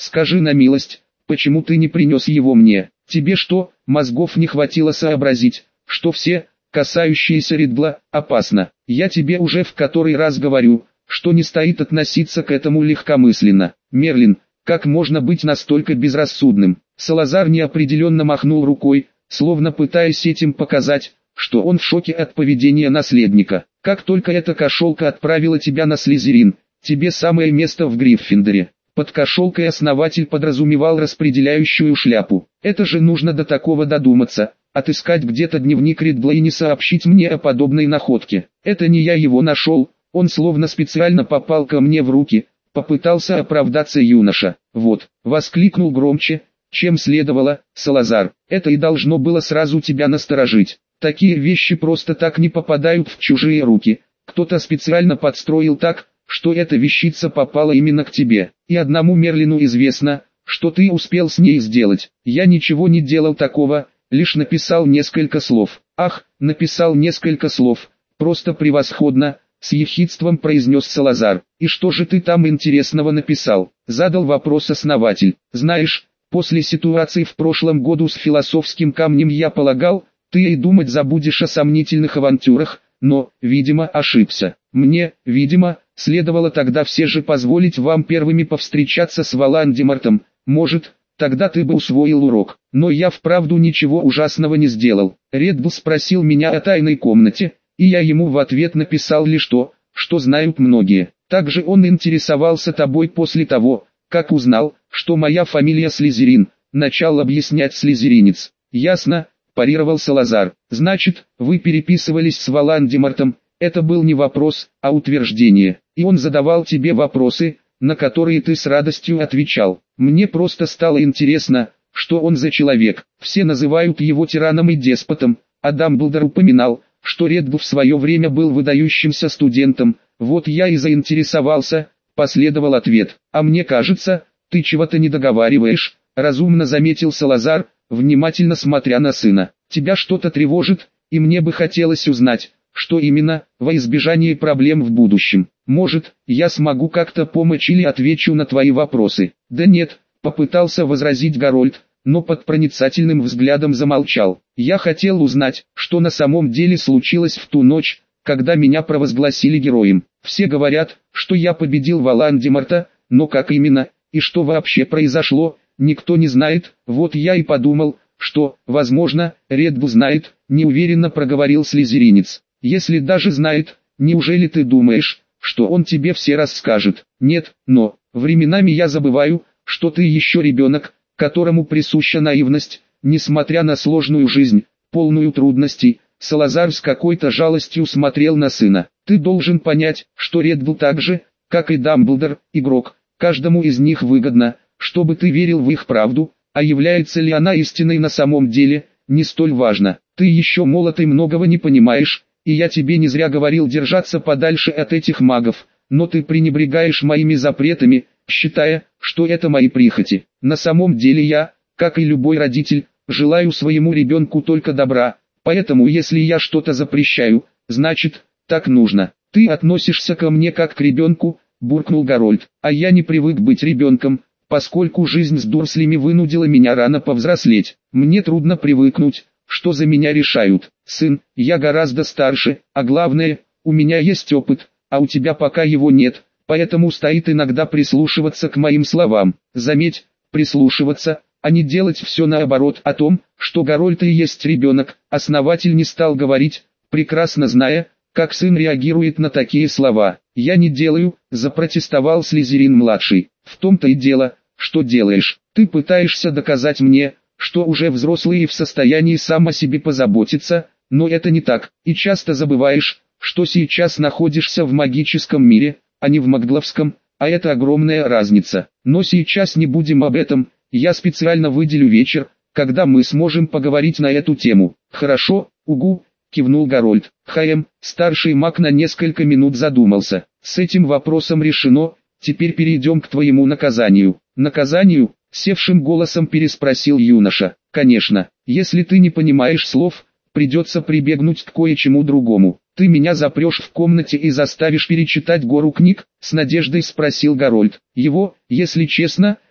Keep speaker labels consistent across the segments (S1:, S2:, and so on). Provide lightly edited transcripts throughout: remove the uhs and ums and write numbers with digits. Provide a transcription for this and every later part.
S1: Скажи на милость, почему ты не принес его мне? Тебе что, мозгов не хватило сообразить, что все, касающиеся Риддла, опасно? Я тебе уже в который раз говорю, что не стоит относиться к этому легкомысленно. Мерлин, как можно быть настолько безрассудным? Салазар неопределенно махнул рукой, словно пытаясь этим показать, что он в шоке от поведения наследника. Как только эта кошелка отправила тебя на Слизерин, тебе самое место в Гриффиндоре. Под кошелкой основатель подразумевал распределяющую шляпу. Это же нужно до такого додуматься, отыскать где-то дневник Риддла и не сообщить мне о подобной находке. Это не я его нашел, он словно специально попал ко мне в руки, попытался оправдаться юноша. Вот, воскликнул громче, чем следовало, Салазар. Это и должно было сразу тебя насторожить. Такие вещи просто так не попадают в чужие руки. Кто-то специально подстроил так, что эта вещица попала именно к тебе. И одному Мерлину известно, что ты успел с ней сделать. Я ничего не делал такого, лишь написал несколько слов. Ах, написал несколько слов. Просто превосходно, с ехидством произнес Салазар. И что же ты там интересного написал? Задал вопрос основатель. Знаешь, после ситуации в прошлом году с философским камнем я полагал, ты и думать забудешь о сомнительных авантюрах, но, видимо, ошибся. Мне, видимо, следовало тогда все же позволить вам первыми повстречаться с Волан-де-Мортом. Может, тогда ты бы усвоил урок. Но я вправду ничего ужасного не сделал. Реддл спросил меня о тайной комнате, и я ему в ответ написал лишь то, что знают многие. Также он интересовался тобой после того, как узнал, что моя фамилия Слизерин. Начал объяснять слизеринец. Ясно, парировал Салазар. Значит, вы переписывались с Волан-де-Мортом. Это был не вопрос, а утверждение. И он задавал тебе вопросы, на которые ты с радостью отвечал. Мне просто стало интересно, что он за человек. Все называют его тираном и деспотом, а Дамблдор упоминал, что Реддл в свое время был выдающимся студентом. Вот я и заинтересовался, последовал ответ. А мне кажется, ты чего-то не договариваешь, разумно заметил Салазар, внимательно смотря на сына. Тебя что-то тревожит, и мне бы хотелось узнать, что именно, во избежание проблем в будущем. Может, я смогу как-то помочь или отвечу на твои вопросы. Да нет, попытался возразить Гарольд, но под проницательным взглядом замолчал. Я хотел узнать, что на самом деле случилось в ту ночь, когда меня провозгласили героем. Все говорят, что я победил Волан-де-Морта, но как именно, и что вообще произошло, никто не знает. Вот я и подумал, что, возможно, Реддл знает, неуверенно проговорил слизеринец. Если даже знает, неужели ты думаешь, что он тебе все расскажет? Нет, но, временами я забываю, что ты еще ребенок, которому присуща наивность, несмотря на сложную жизнь, полную трудностей. Салазар с какой-то жалостью смотрел на сына. Ты должен понять, что Реддл так же, как и Дамблдор, игрок. Каждому из них выгодно, чтобы ты верил в их правду, а является ли она истиной на самом деле, не столь важно. Ты еще молод и многого не понимаешь, и я тебе не зря говорил держаться подальше от этих магов, но ты пренебрегаешь моими запретами, считая, что это мои прихоти. На самом деле я, как и любой родитель, желаю своему ребенку только добра, поэтому если я что-то запрещаю, значит, так нужно. Ты относишься ко мне как к ребенку, буркнул Гарольд, а я не привык быть ребенком, поскольку жизнь с Дурслями вынудила меня рано повзрослеть. Мне трудно привыкнуть, что за меня решают. Сын, я гораздо старше, а главное, у меня есть опыт, а у тебя пока его нет, поэтому стоит иногда прислушиваться к моим словам. Заметь, прислушиваться, а не делать все наоборот. О том, что Гарольд и есть ребенок, основатель не стал говорить, прекрасно зная, как сын реагирует на такие слова. «Я не делаю», — запротестовал Слизерин-младший. «В том-то и дело, что делаешь. Ты пытаешься доказать мне, что уже взрослый и в состоянии сам о себе позаботиться, но это не так, и часто забываешь, что сейчас находишься в магическом мире, а не в магловском, а это огромная разница. Но сейчас не будем об этом, я специально выделю вечер, когда мы сможем поговорить на эту тему». «Хорошо, угу», — кивнул Гарольд. Старший маг на несколько минут задумался. «С этим вопросом решено, теперь перейдем к твоему наказанию». «Наказанию?» — севшим голосом переспросил юноша. «Конечно, если ты не понимаешь слов, придется прибегнуть к кое-чему другому. Ты меня запрешь в комнате и заставишь перечитать гору книг?» — с надеждой спросил Гарольд. Его, если честно,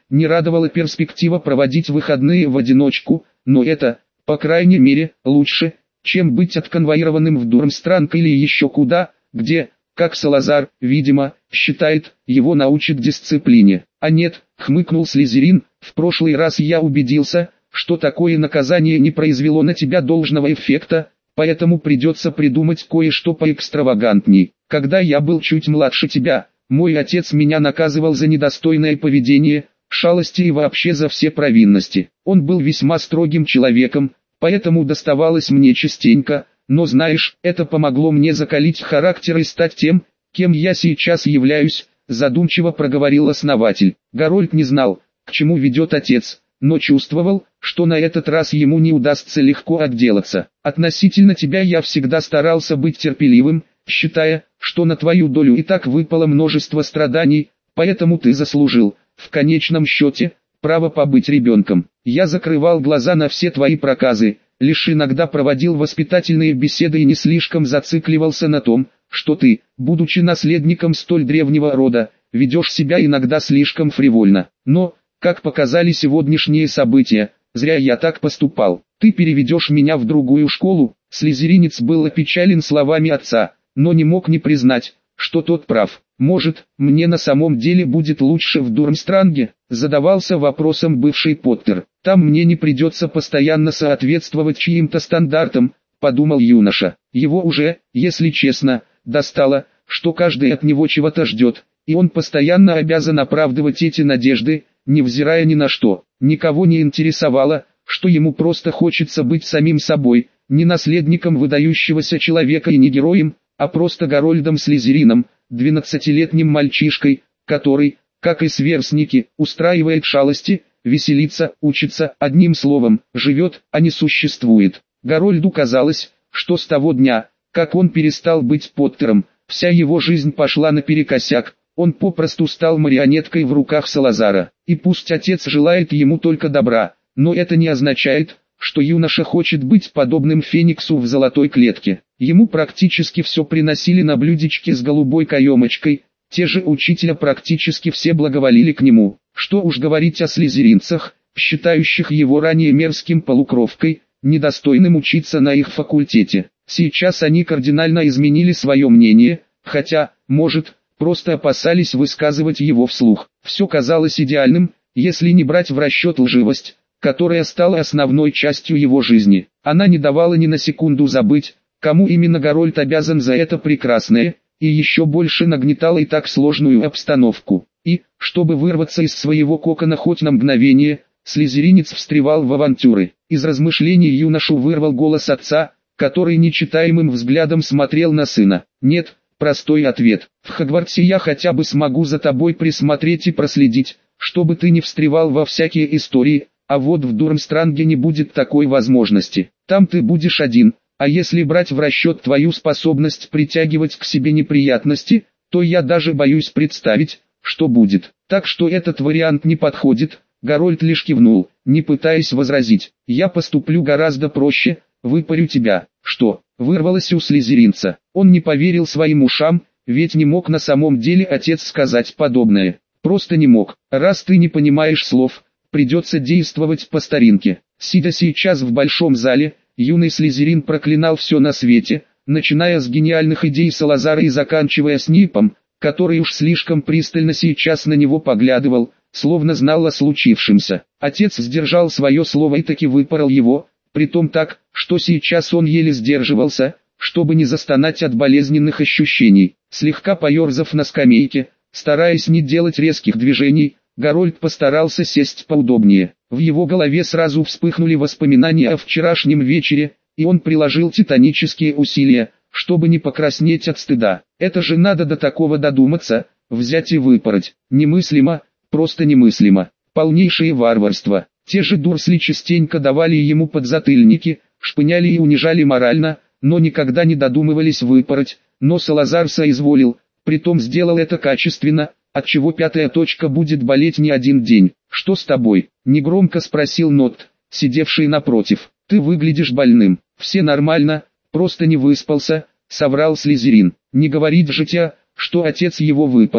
S1: не радовала перспектива проводить выходные в одиночку, но это, по крайней мере, лучше, чем быть отконвоированным в Дурмстранг или еще куда, где, как Салазар, видимо, считает, его научат дисциплине. А нет, хмыкнул Слизерин, в прошлый раз я убедился, что такое наказание не произвело на тебя должного эффекта, поэтому придется придумать кое-что поэкстравагантней. Когда я был чуть младше тебя, мой отец меня наказывал за недостойное поведение, шалости и вообще за все провинности. Он был весьма строгим человеком, поэтому доставалось мне частенько, но знаешь, это помогло мне закалить характер и стать тем, кем я сейчас являюсь, задумчиво проговорил основатель. Гарольд не знал, к чему ведет отец, но чувствовал, что на этот раз ему не удастся легко отделаться. Относительно тебя я всегда старался быть терпеливым, считая, что на твою долю и так выпало множество страданий, поэтому ты заслужил, в конечном счете, право побыть ребенком. Я закрывал глаза на все твои проказы, лишь иногда проводил воспитательные беседы и не слишком зацикливался на том, что ты, будучи наследником столь древнего рода, ведешь себя иногда слишком фривольно. Но, как показали сегодняшние события, зря я так поступал. Ты переведешь меня в другую школу. Слизеринец был опечален словами отца, но не мог не признать, что тот прав. Может, мне на самом деле будет лучше в Дурмстранге? Задавался вопросом бывший Поттер. Там мне не придется постоянно соответствовать чьим-то стандартам, подумал юноша. Его уже, если честно, достало, что каждый от него чего-то ждет, и он постоянно обязан оправдывать эти надежды, невзирая ни на что. Никого не интересовало, что ему просто хочется быть самим собой, не наследником выдающегося человека и не героем, а просто Гарольдом Слизерином, 12-летним мальчишкой, который, как и сверстники, устраивает шалости, веселится, учится, одним словом, живет, а не существует. Гарольду казалось, что с того дня, как он перестал быть Поттером, вся его жизнь пошла наперекосяк, он попросту стал марионеткой в руках Салазара. И пусть отец желает ему только добра, но это не означает, что юноша хочет быть подобным фениксу в золотой клетке. Ему практически все приносили на блюдечке с голубой каемочкой, те же учителя практически все благоволили к нему. Что уж говорить о слизеринцах, считающих его ранее мерзким полукровкой, недостойным учиться на их факультете. Сейчас они кардинально изменили свое мнение, хотя, может, просто опасались высказывать его вслух. Все казалось идеальным, если не брать в расчет лживость, которая стала основной частью его жизни. Она не давала ни на секунду забыть, кому именно Гарольд обязан за это прекрасное, и еще больше нагнетала и так сложную обстановку. И, чтобы вырваться из своего кокона хоть на мгновение, слизеринец встревал в авантюры. Из размышлений юношу вырвал голос отца, который нечитаемым взглядом смотрел на сына. «Нет», простой ответ. «В Хогвартсе я хотя бы смогу за тобой присмотреть и проследить, чтобы ты не встревал во всякие истории, а вот в Дурмстранге не будет такой возможности. Там ты будешь один, а если брать в расчет твою способность притягивать к себе неприятности, то я даже боюсь представить, что будет. Так что этот вариант не подходит». Гарольд лишь кивнул, не пытаясь возразить. «Я поступлю гораздо проще, выпарю тебя». «Что?» — вырвалось у слизеринца. Он не поверил своим ушам, ведь не мог на самом деле отец сказать подобное. Просто не мог. «Раз ты не понимаешь слов, придется действовать по старинке». Сидя сейчас в большом зале, юный слизерин проклинал все на свете, начиная с гениальных идей Салазара и заканчивая Снипом, который уж слишком пристально сейчас на него поглядывал, словно знал о случившемся. Отец сдержал свое слово и таки выпорол его, притом так, что сейчас он еле сдерживался, чтобы не застонать от болезненных ощущений. Слегка поерзав на скамейке, стараясь не делать резких движений, Гарольд постарался сесть поудобнее. В его голове сразу вспыхнули воспоминания о вчерашнем вечере, и он приложил титанические усилия, чтобы не покраснеть от стыда. Это же надо до такого додуматься, взять и выпороть. Немыслимо, просто немыслимо. Полнейшее варварство. Те же Дурсли частенько давали ему подзатыльники, шпыняли и унижали морально, но никогда не додумывались выпороть, но Салазар соизволил, притом сделал это качественно, отчего пятая точка будет болеть не один день. «Что с тобой?» — негромко спросил Нот, сидевший напротив. «Ты выглядишь больным». «Все нормально, просто не выспался», — соврал Слизерин. «Не говорить же тебе, что отец его выпорол», —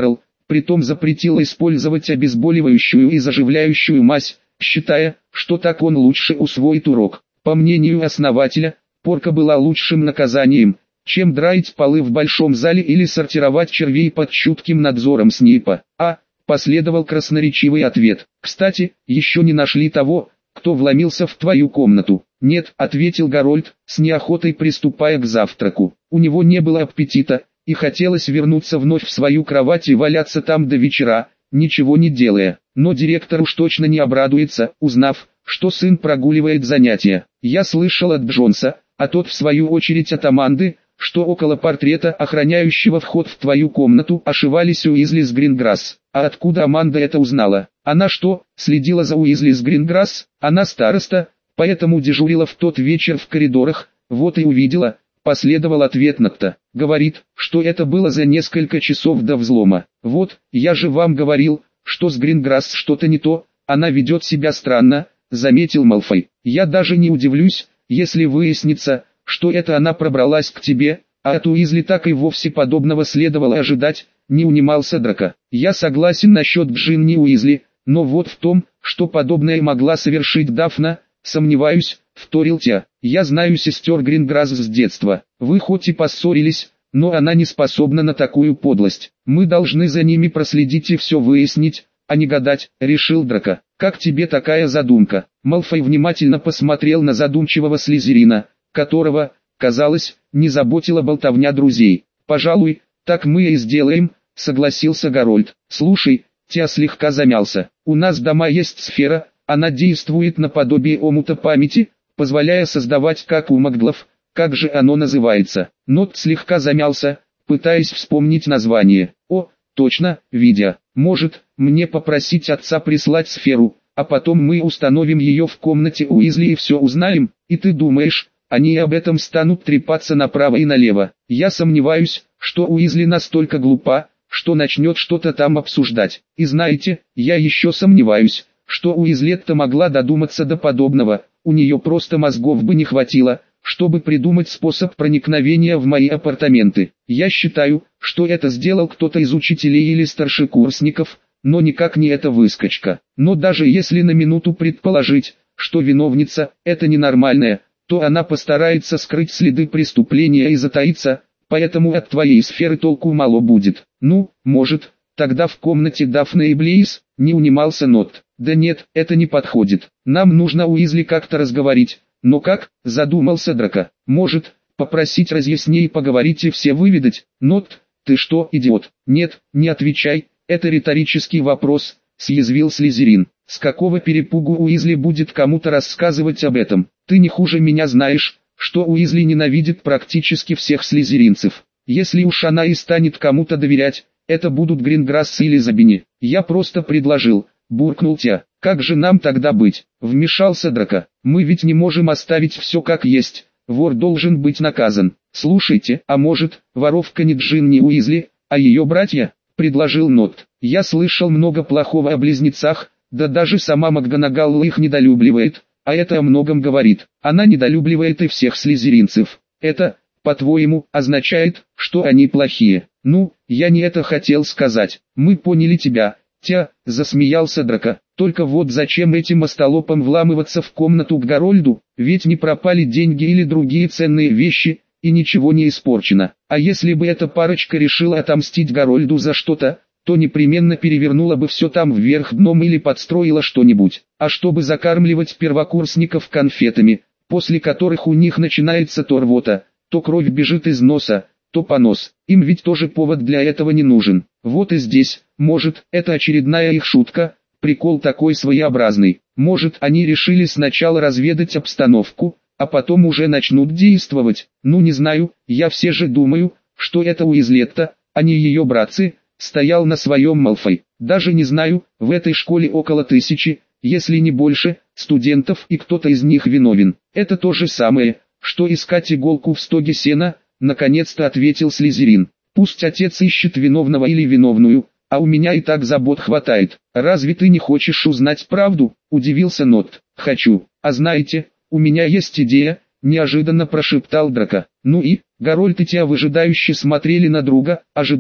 S1: притом запретила использовать обезболивающую и заживляющую мазь, считая, что так он лучше усвоит урок. По мнению основателя, порка была лучшим наказанием, чем драить полы в большом зале или сортировать червей под чутким надзором Снейпа. Последовал красноречивый ответ. Кстати, еще не нашли того, кто вломился в твою комнату. Нет, ответил Гарольд, с неохотой приступая к завтраку. У него не было аппетита, и хотелось вернуться вновь в свою кровать и валяться там до вечера, ничего не делая. Но директор уж точно не обрадуется, узнав, что сын прогуливает занятия. Я слышал от Джонса, а тот в свою очередь от Аманды, что около портрета, охраняющего вход в твою комнату, ошивались Уизли с Гринграсс. А откуда Аманда это узнала? Она что, следила за Уизли с Гринграсс? Она староста, поэтому дежурила в тот вечер в коридорах, вот и увидела. Последовал ответ Нотта. Говорит, что это было за несколько часов до взлома. Вот, я же вам говорил, что с Гринграсс что-то не то, она ведет себя странно, заметил Малфой. Я даже не удивлюсь, если выяснится, что это она пробралась к тебе, а от Уизли так и вовсе подобного следовало ожидать, не унимался Драко. Я согласен насчет Джинни Уизли, но вот в том, что подобное могла совершить Дафна, сомневаюсь, вторил Тя. Я знаю сестер Гринграсс с детства, вы хоть и поссорились, но она не способна на такую подлость. Мы должны за ними проследить и все выяснить, а не гадать, решил Драко. Как тебе такая задумка? Малфой внимательно посмотрел на задумчивого Слизерина, которого, казалось, не заботила болтовня друзей. «Пожалуй, так мы и сделаем», — согласился Гарольд. «Слушай», — Тя слегка замялся, — «у нас дома есть сфера, она действует наподобие омута памяти, позволяя создавать как у маглов, как же оно называется». Нот слегка замялся, пытаясь вспомнить название. «О, точно, Видя, может, мне попросить отца прислать сферу, а потом мы установим ее в комнате Уизли и все узнаем, и ты думаешь, они об этом станут трепаться направо и налево? Я сомневаюсь, что Уизли настолько глупа, что начнет что-то там обсуждать. И знаете, я еще сомневаюсь, что Уизлетта могла додуматься до подобного, у нее просто мозгов бы не хватило, чтобы придумать способ проникновения в мои апартаменты. Я считаю, что это сделал кто-то из учителей или старшекурсников, но никак не эта выскочка. Но даже если на минуту предположить, что виновница – это ненормальная, то она постарается скрыть следы преступления и затаиться, поэтому от твоей сферы толку мало будет. Ну, может, тогда в комнате Дафны и Блейз, не унимался Нот. Да нет, это не подходит. Нам нужно Уизли как-то разговорить. Но как, задумался Драко. Может, попросить разъясней поговорить и все выведать? Нот, ты что, идиот? Нет, не отвечай, это риторический вопрос, съязвил Слизерин. С какого перепугу Уизли будет кому-то рассказывать об этом? Ты не хуже меня знаешь, что Уизли ненавидит практически всех слизеринцев. Если уж она и станет кому-то доверять, это будут Гринграсс или Забини. Я просто предложил, буркнул Тя. Как же нам тогда быть? Вмешался Драко. Мы ведь не можем оставить все как есть. Вор должен быть наказан. Слушайте, а может, воровка не Джинни Уизли, а ее братья? Предложил Нот. Я слышал много плохого о близнецах, да даже сама МакГонагалл их недолюбливает, а это о многом говорит. Она недолюбливает и всех слизеринцев. Это, по-твоему, означает, что они плохие? Ну, я не это хотел сказать. Мы поняли тебя. Тя, засмеялся Драко. Только вот зачем этим остолопам вламываться в комнату к Гарольду, ведь не пропали деньги или другие ценные вещи, и ничего не испорчено. А если бы эта парочка решила отомстить Гарольду за что-то, то непременно перевернула бы все там вверх дном или подстроила что-нибудь. А чтобы закармливать первокурсников конфетами, после которых у них начинается то рвота, то кровь бежит из носа, то понос, им ведь тоже повод для этого не нужен. Вот и здесь, может, это очередная их шутка, прикол такой своеобразный. Может, они решили сначала разведать обстановку, а потом уже начнут действовать. Ну не знаю, я все же думаю, что это Уизлетта, а не ее братцы, стоял на своем Малфой. Даже не знаю, в этой школе около 1000, если не больше, студентов, и кто-то из них виновен. Это то же самое, что искать иголку в стоге сена, наконец-то ответил Слизерин. Пусть отец ищет виновного или виновную, а у меня и так забот хватает. Разве ты не хочешь узнать правду? Удивился Нот. Хочу. А знаете, у меня есть идея, неожиданно прошептал Драко. Ну и, Гарольд и Тя выжидающе смотрели на друга, ожидая,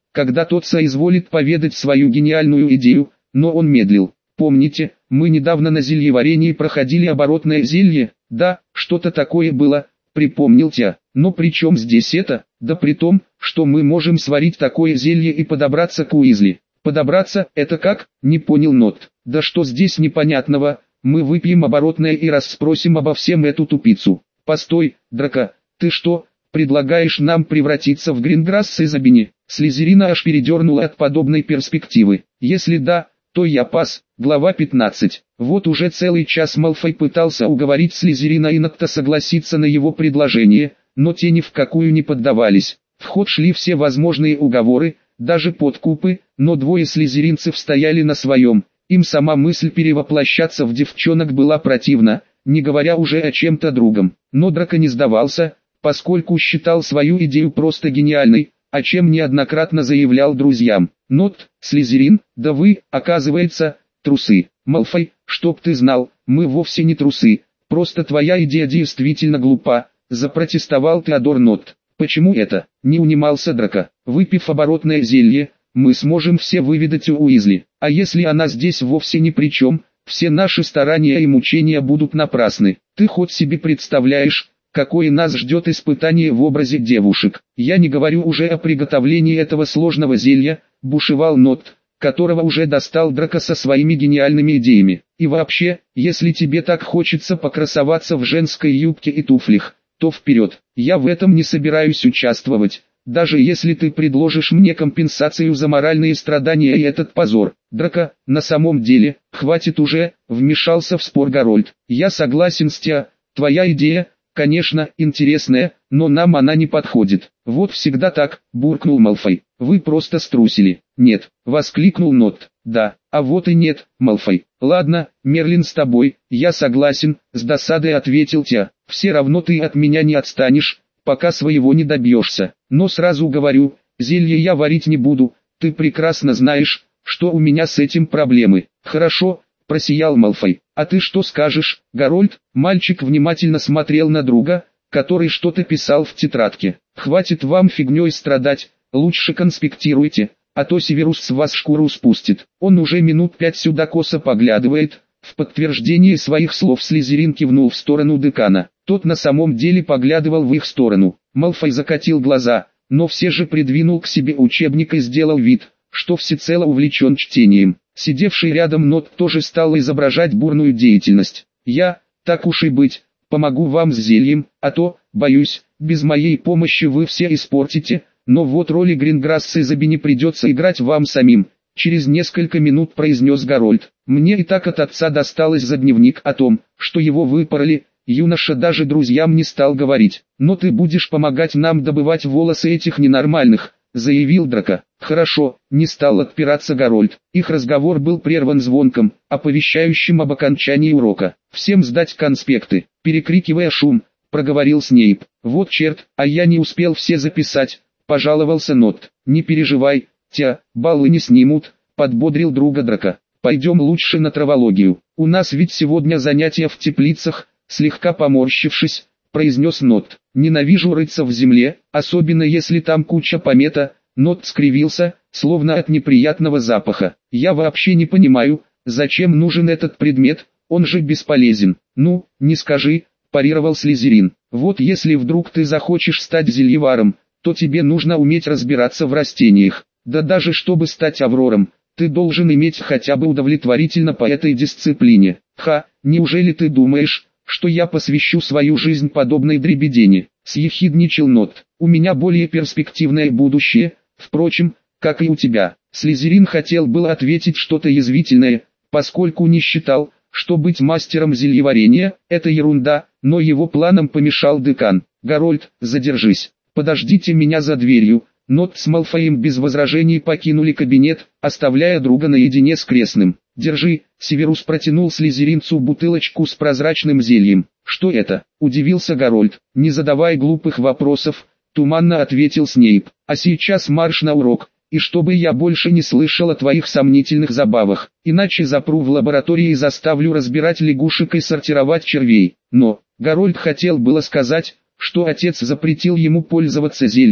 S1: когда тот соизволит поведать свою гениальную идею, но он медлил. Помните, мы недавно на зельеварении проходили оборотное зелье? Да, что-то такое было, припомнил Тя. Но при чем здесь это? Да при том, что мы можем сварить такое зелье и подобраться к Уизли. Подобраться, это как? Не понял Нот. Да что здесь непонятного? Мы выпьем оборотное и расспросим обо всем эту тупицу. Постой, Драко, ты что, предлагаешь нам превратиться в Гринграсс из Абини? Слизерина аж передернула от подобной перспективы. Если да, то я пас. Глава 15. Вот уже целый час Малфой пытался уговорить Слизерина и Нокта согласиться на его предложение, но те ни в какую не поддавались. В ход шли все возможные уговоры, даже подкупы, но двое слизеринцев стояли на своем. Им сама мысль перевоплощаться в девчонок была противна, не говоря уже о чем-то другом. Но Драко не сдавался, поскольку считал свою идею просто гениальной, о чем неоднократно заявлял друзьям. Нот, Слизерин, да вы, оказывается, трусы. Малфой, чтоб ты знал, мы вовсе не трусы, просто твоя идея действительно глупа, запротестовал Теодор Нот. Почему это? Не унимался Драко. Выпив оборотное зелье, мы сможем все выведать у Уизли. А если она здесь вовсе ни при чем, все наши старания и мучения будут напрасны. Ты хоть себе представляешь, какое нас ждет испытание в образе девушек. Я не говорю уже о приготовлении этого сложного зелья, бушевал Нот, которого уже достал Драко со своими гениальными идеями. И вообще, если тебе так хочется покрасоваться в женской юбке и туфлях, то вперед. Я в этом не собираюсь участвовать, даже если ты предложишь мне компенсацию за моральные страдания и этот позор. Драко, на самом деле, хватит уже, вмешался в спор Гарольд. Я согласен с Тя, твоя идея, конечно, интересная, но нам она не подходит. Вот всегда так, буркнул Малфой. Вы просто струсили. Нет, воскликнул Нот. Да, а вот и нет, Малфой. Ладно, Мерлин с тобой, я согласен, с досадой ответил Тя. Все равно ты от меня не отстанешь, пока своего не добьешься. Но сразу говорю, зелье я варить не буду, ты прекрасно знаешь, что у меня с этим проблемы. Хорошо, просиял Малфой. А ты что скажешь, Гарольд? Мальчик внимательно смотрел на друга, который что-то писал в тетрадке. Хватит вам фигней страдать, лучше конспектируйте, а то Северус с вас шкуру спустит. Он уже минут 5 сюда косо поглядывает. В подтверждение своих слов Слизерин кивнул в сторону декана. Тот на самом деле поглядывал в их сторону. Малфой закатил глаза, но все же придвинул к себе учебник и сделал вид, что всецело увлечен чтением. Сидевший рядом Нот тоже стал изображать бурную деятельность. «Я, так уж и быть, помогу вам с зельем, а то, боюсь, без моей помощи вы все испортите, но вот роли Гринграсса из Абини придется играть вам самим», через несколько минут произнес Гарольд. «Мне и так от отца досталось за дневник о том, что его выпороли». Юноша даже друзьям не стал говорить. «Но ты будешь помогать нам добывать волосы этих ненормальных», заявил Драко. «Хорошо», не стал отпираться Гарольд. Их разговор был прерван звонком, оповещающим об окончании урока. «Всем сдать конспекты», перекрикивая шум, проговорил Снейп. «Вот черт, а я не успел все записать», пожаловался Нот. «Не переживай, Тя, баллы не снимут», подбодрил друга Драко. «Пойдем лучше на травологию. У нас ведь сегодня занятия в теплицах», слегка поморщившись, произнес Нот. «Ненавижу рыться в земле, особенно если там куча помета». Нот скривился, словно от неприятного запаха. «Я вообще не понимаю, зачем нужен этот предмет, он же бесполезен». «Ну, не скажи», парировал Слизерин. «Вот если вдруг ты захочешь стать зельеваром, то тебе нужно уметь разбираться в растениях. Да даже чтобы стать Аврором, ты должен иметь хотя бы удовлетворительно по этой дисциплине. Ха, неужели ты думаешь, что я посвящу свою жизнь подобной дребедени?» Съехидничал Нот. «У меня более перспективное будущее, впрочем, как и у тебя». Слизерин хотел было ответить что-то язвительное, поскольку не считал, что быть мастером зельеварения – это ерунда, но его планам помешал декан. «Гарольд, задержись, подождите меня за дверью». Нот с Малфоем без возражений покинули кабинет, оставляя друга наедине с крестным. «Держи», Северус протянул слизеринцу бутылочку с прозрачным зельем. «Что это?» – удивился Гарольд. «Не задавай глупых вопросов», – туманно ответил Снейп. «А сейчас марш на урок, и чтобы я больше не слышал о твоих сомнительных забавах, иначе запру в лаборатории и заставлю разбирать лягушек и сортировать червей». Но Гарольд хотел было сказать, что отец запретил ему пользоваться зельем,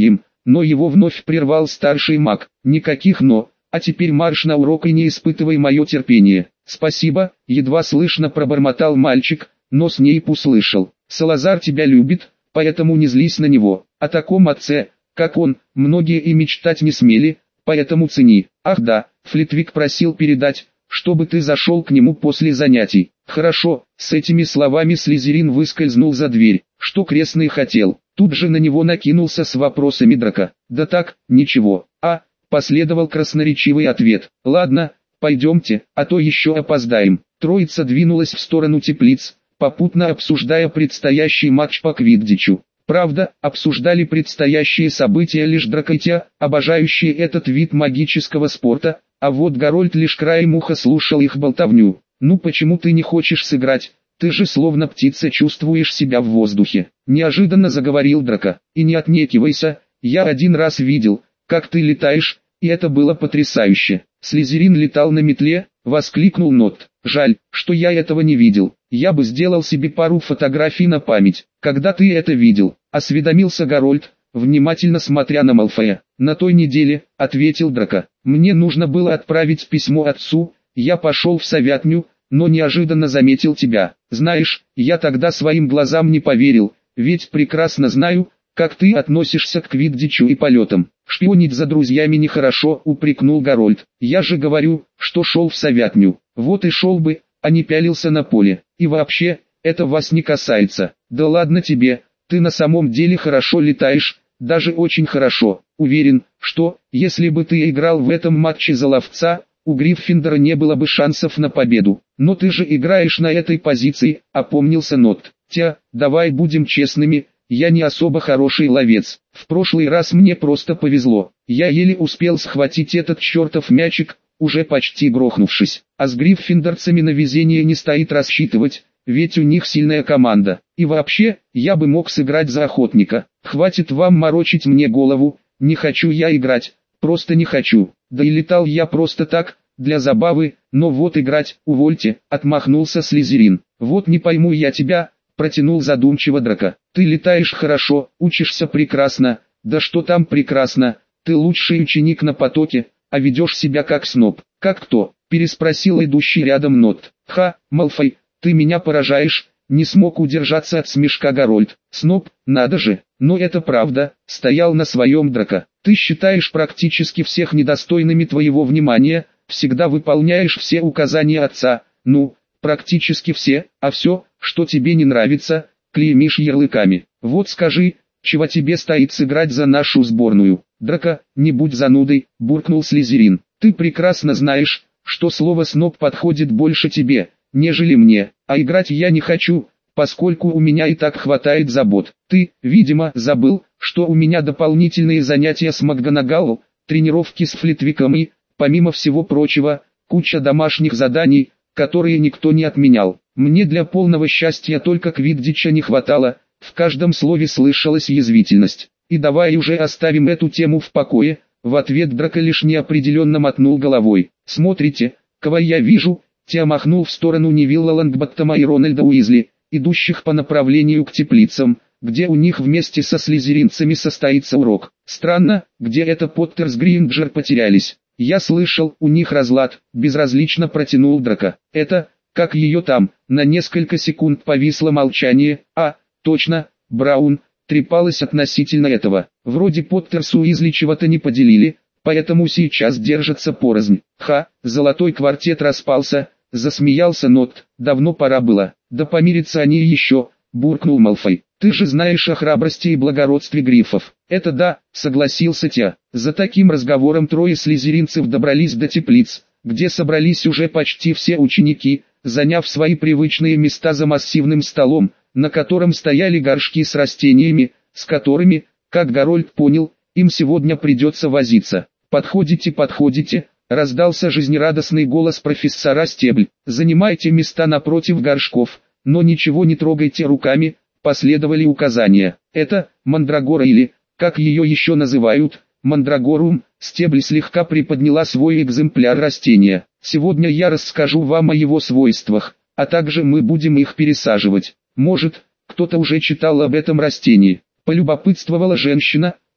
S1: но его вновь прервал старший маг. Никаких «но», а теперь марш на урок и не испытывай мое терпение. Спасибо, едва слышно пробормотал мальчик, но Снейп услышал. Салазар тебя любит, поэтому не злись на него. О таком отце, как он, многие и мечтать не смели, поэтому цени. Ах да, Флитвик просил передать, чтобы ты зашел к нему после занятий. Хорошо, с этими словами Слизерин выскользнул за дверь. Что крестный хотел? Тут же на него накинулся с вопросами Драко. Да так, ничего. Последовал красноречивый ответ. Ладно, пойдемте, а то еще опоздаем. Троица двинулась в сторону теплиц, попутно обсуждая предстоящий матч по квиддичу. Правда, обсуждали предстоящие события лишь Драко и Тя, обожающие этот вид магического спорта, а вот Гарольд лишь краем уха слушал их болтовню. «Ну почему ты не хочешь сыграть? Ты же словно птица чувствуешь себя в воздухе», — неожиданно заговорил Драко. «И не отнекивайся, я один раз видел, как ты летаешь, и это было потрясающе». «Слизерин летал на метле», — воскликнул Нот. «Жаль, что я этого не видел. Я бы сделал себе пару фотографий на память». «Когда ты это видел?» — осведомился Гарольд, внимательно смотря на Малфоя. «На той неделе», — ответил Драко. «Мне нужно было отправить письмо отцу, я пошел в совятню, но неожиданно заметил тебя. Знаешь, я тогда своим глазам не поверил, ведь прекрасно знаю, как ты относишься к квиддичу и полетам. Шпионить за друзьями нехорошо», — упрекнул Гарольд. «Я же говорю, что шел в совятню. Вот и шел бы, а не пялился на поле. И вообще, это вас не касается». «Да ладно тебе, ты на самом деле хорошо летаешь, даже очень хорошо. Уверен, что, если бы ты играл в этом матче за ловца, у Гриффиндора не было бы шансов на победу. Но ты же играешь на этой позиции», — опомнился Нот. «Тя, давай будем честными, я не особо хороший ловец. В прошлый раз мне просто повезло. Я еле успел схватить этот чертов мячик, уже почти грохнувшись. А с гриффиндорцами на везение не стоит рассчитывать, ведь у них сильная команда. И вообще, я бы мог сыграть за охотника. Хватит вам морочить мне голову, не хочу я играть, просто не хочу. Да и летал я просто так, для забавы, но вот играть, увольте», — отмахнулся Слизерин. «Вот не пойму я тебя», — протянул задумчиво Драко. «Ты летаешь хорошо, учишься прекрасно, да что там прекрасно, ты лучший ученик на потоке, а ведешь себя как сноб». «Как кто?» — переспросил идущий рядом Нот. «Ха, Малфой, ты меня поражаешь», — не смог удержаться от смешка Гарольд. «Сноб, надо же, но это правда», — стоял на своем Драко. «Ты считаешь практически всех недостойными твоего внимания, всегда выполняешь все указания отца, ну, практически все, а все, что тебе не нравится, клеймишь ярлыками. Вот скажи, чего тебе стоит сыграть за нашу сборную?» «Драко, не будь занудой», — буркнул Слизерин. «Ты прекрасно знаешь, что слово «сноб» подходит больше тебе, нежели мне, а играть я не хочу, поскольку у меня и так хватает забот. Ты, видимо, забыл, что у меня дополнительные занятия с МакГонагал, тренировки с Флитвиком и, помимо всего прочего, куча домашних заданий, которые никто не отменял. Мне для полного счастья только квиддича не хватало», — в каждом слове слышалась язвительность. «И давай уже оставим эту тему в покое», — в ответ Драко лишь неопределенно мотнул головой. «Смотрите, кого я вижу», — Тя махнул в сторону Невилла Лонгботтома и Рональда Уизли, идущих по направлению к теплицам, где у них вместе со слизеринцами состоится урок. «Странно, где это Поттер с Гринджер потерялись? Я слышал, у них разлад», — безразлично протянул Драко. «Это, как ее там?» На несколько секунд повисло молчание. Точно, Браун», — трепалась относительно этого. «Вроде Поттер с Уизли чего-то не поделили, поэтому сейчас держатся порознь». Золотой квартет распался, засмеялся Нот. «Давно пора было. Да помирятся они еще», — буркнул Малфой. «Ты же знаешь о храбрости и благородстве грифов». «Это да», — согласился Тя. За таким разговором трое слизеринцев добрались до теплиц, где собрались уже почти все ученики, заняв свои привычные места за массивным столом, на котором стояли горшки с растениями, с которыми, как Гарольд понял, им сегодня придется возиться. «Подходите», — раздался жизнерадостный голос профессора Стебль. «Занимайте места напротив горшков, но ничего не трогайте руками», — последовали указания. «Это, мандрагора или, как ее еще называют, мандрагорум», — Стебль слегка приподняла свой экземпляр растения. «Сегодня я расскажу вам о его свойствах, а также мы будем их пересаживать. Может, кто-то уже читал об этом растении», — полюбопытствовала женщина,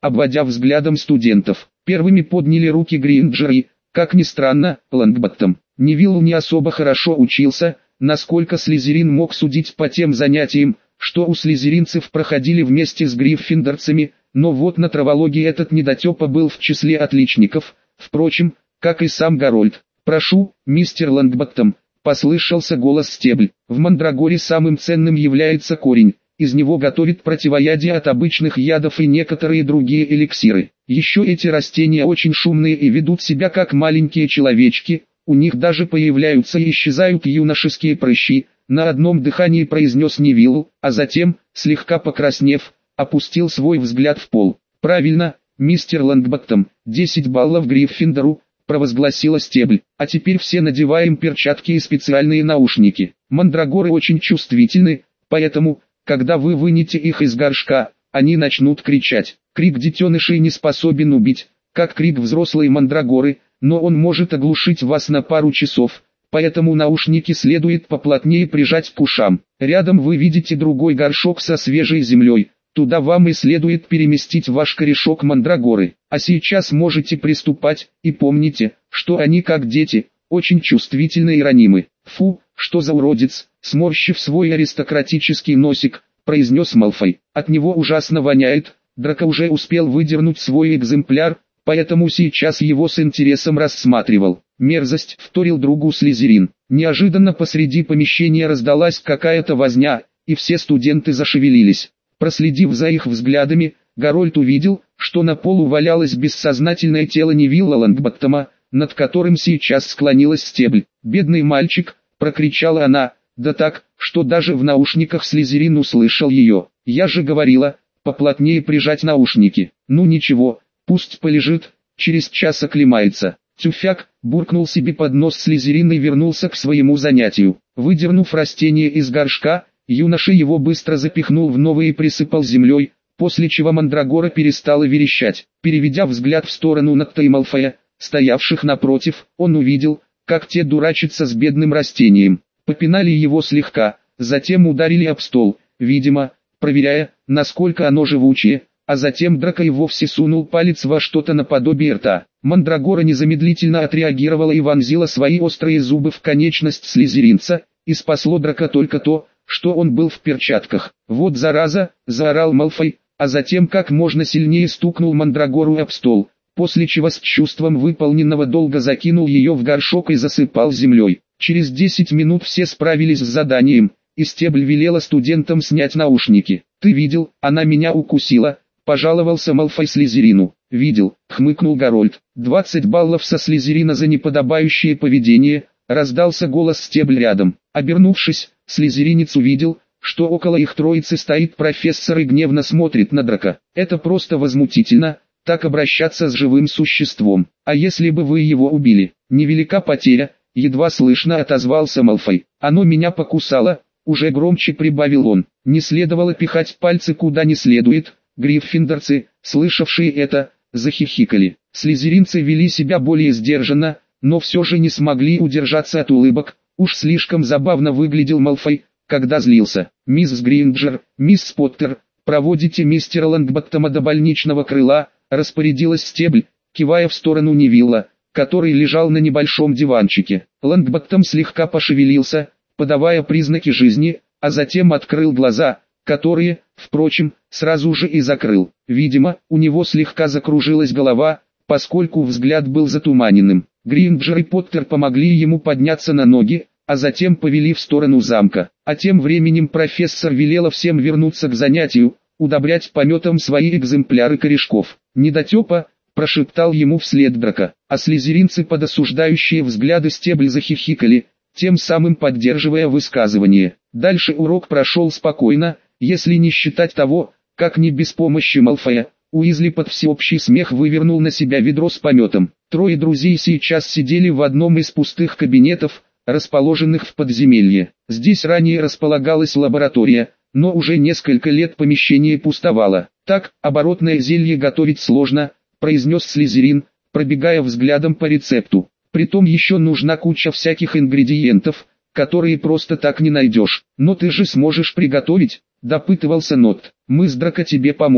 S1: обводя взглядом студентов. Первыми подняли руки Грейнджер и, как ни странно, Лонгботтом. Невилл не особо хорошо учился, насколько Слизерин мог судить по тем занятиям, что у слизеринцев проходили вместе с гриффиндорцами, но вот на травологии этот недотепа был в числе отличников, впрочем, как и сам Гарольд. «Прошу, мистер Лонгботтом», — послышался голос Стебль. «В мандрагоре самым ценным является корень, из него готовят противоядие от обычных ядов и некоторые другие эликсиры. Еще эти растения очень шумные и ведут себя как маленькие человечки, у них даже появляются и исчезают юношеские прыщи», — на одном дыхании произнес Невилл, а затем, слегка покраснев, опустил свой взгляд в пол. «Правильно, мистер Лонгботтом, 10 баллов Гриффиндору», — провозгласила Стебль. «А теперь все надеваем перчатки и специальные наушники. Мандрагоры очень чувствительны, поэтому, когда вы вынете их из горшка, они начнут кричать. Крик детенышей не способен убить, как крик взрослой мандрагоры, но он может оглушить вас на пару часов, поэтому наушники следует поплотнее прижать к ушам. Рядом вы видите другой горшок со свежей землей, туда вам и следует переместить ваш корешок мандрагоры. А сейчас можете приступать, и помните, что они как дети, очень чувствительны и ранимы». «Фу, что за уродец», — сморщив свой аристократический носик, произнес Малфой. «От него ужасно воняет». Драко уже успел выдернуть свой экземпляр, поэтому сейчас его с интересом рассматривал. «Мерзость», — вторил другу Слизерин. Неожиданно посреди помещения раздалась какая-то возня, и все студенты зашевелились. Проследив за их взглядами, Гарольд увидел, что на полу валялось бессознательное тело Невилла Лонгботтома, над которым сейчас склонилась Стебль. «Бедный мальчик», — прокричала она, да так, что даже в наушниках Слизерин услышал ее. «Я же говорила, поплотнее прижать наушники». «Ну ничего, пусть полежит, через час оклемается». «Тюфяк», — буркнул себе под нос Слизерин и вернулся к своему занятию. Выдернув растение из горшка, юноша его быстро запихнул в новый и присыпал землей, после чего мандрагора перестала верещать. Переведя взгляд в сторону Нокта и Малфоя, стоявших напротив, он увидел, как те дурачатся с бедным растением. Попинали его слегка, затем ударили об стол, видимо, проверяя, насколько оно живучее, а затем Драко и вовсе сунул палец во что-то наподобие рта. Мандрагора незамедлительно отреагировала и вонзила свои острые зубы в конечность слизеринца, и спасло Драко только то, что он был в перчатках. «Вот зараза!» – заорал Малфой, а затем как можно сильнее стукнул мандрагору об стол, после чего с чувством выполненного долга закинул ее в горшок и засыпал землей. Через 10 минут все справились с заданием, и Стебль велела студентам снять наушники. «Ты видел, она меня укусила», – пожаловался Малфой Слизерину. «Видел», – хмыкнул Гарольд. 20 баллов со Слизерина за неподобающее поведение, раздался голос Стебль рядом. Обернувшись, слизеринец увидел, что около их троицы стоит профессор и гневно смотрит на Драко. «Это просто возмутительно, так обращаться с живым существом. А если бы вы его убили? Невелика потеря», — едва слышно отозвался Малфой. «Оно меня покусало», — уже громче прибавил он. Не следовало пихать пальцы куда не следует. Гриффиндорцы, слышавшие это, захихикали. Слизеринцы вели себя более сдержанно, но все же не смогли удержаться от улыбок. Уж слишком забавно выглядел Малфой, когда злился. «Мисс Гринджер, мисс Поттер, проводите мистера Лонгботтома до больничного крыла», — распорядилась Стебль, кивая в сторону Невилла, который лежал на небольшом диванчике. Лонгботтом слегка пошевелился, подавая признаки жизни, а затем открыл глаза, которые, впрочем, сразу же и закрыл. Видимо, у него слегка закружилась голова, поскольку взгляд был затуманенным. Гринджер и Поттер помогли ему подняться на ноги, а затем повели в сторону замка. А тем временем профессор велела всем вернуться к занятию, удобрять пометом свои экземпляры корешков. «Недотепа», — прошептал ему вслед Драко, а слизеринцы под осуждающие взгляды Стебли захихикали, тем самым поддерживая высказывание. Дальше урок прошел спокойно, если не считать того, как не без помощи Малфоя, Уизли под всеобщий смех вывернул на себя ведро с пометом. Трое друзей сейчас сидели в одном из пустых кабинетов, расположенных в подземелье. Здесь ранее располагалась лаборатория, но уже несколько лет помещение пустовало. «Так, оборотное зелье готовить сложно», — произнес Слизерин, пробегая взглядом по рецепту. «Притом еще нужна куча всяких ингредиентов, которые просто так не найдешь. Но ты же сможешь приготовить», — допытывался Нот. «Мы с Драко тебе поможем».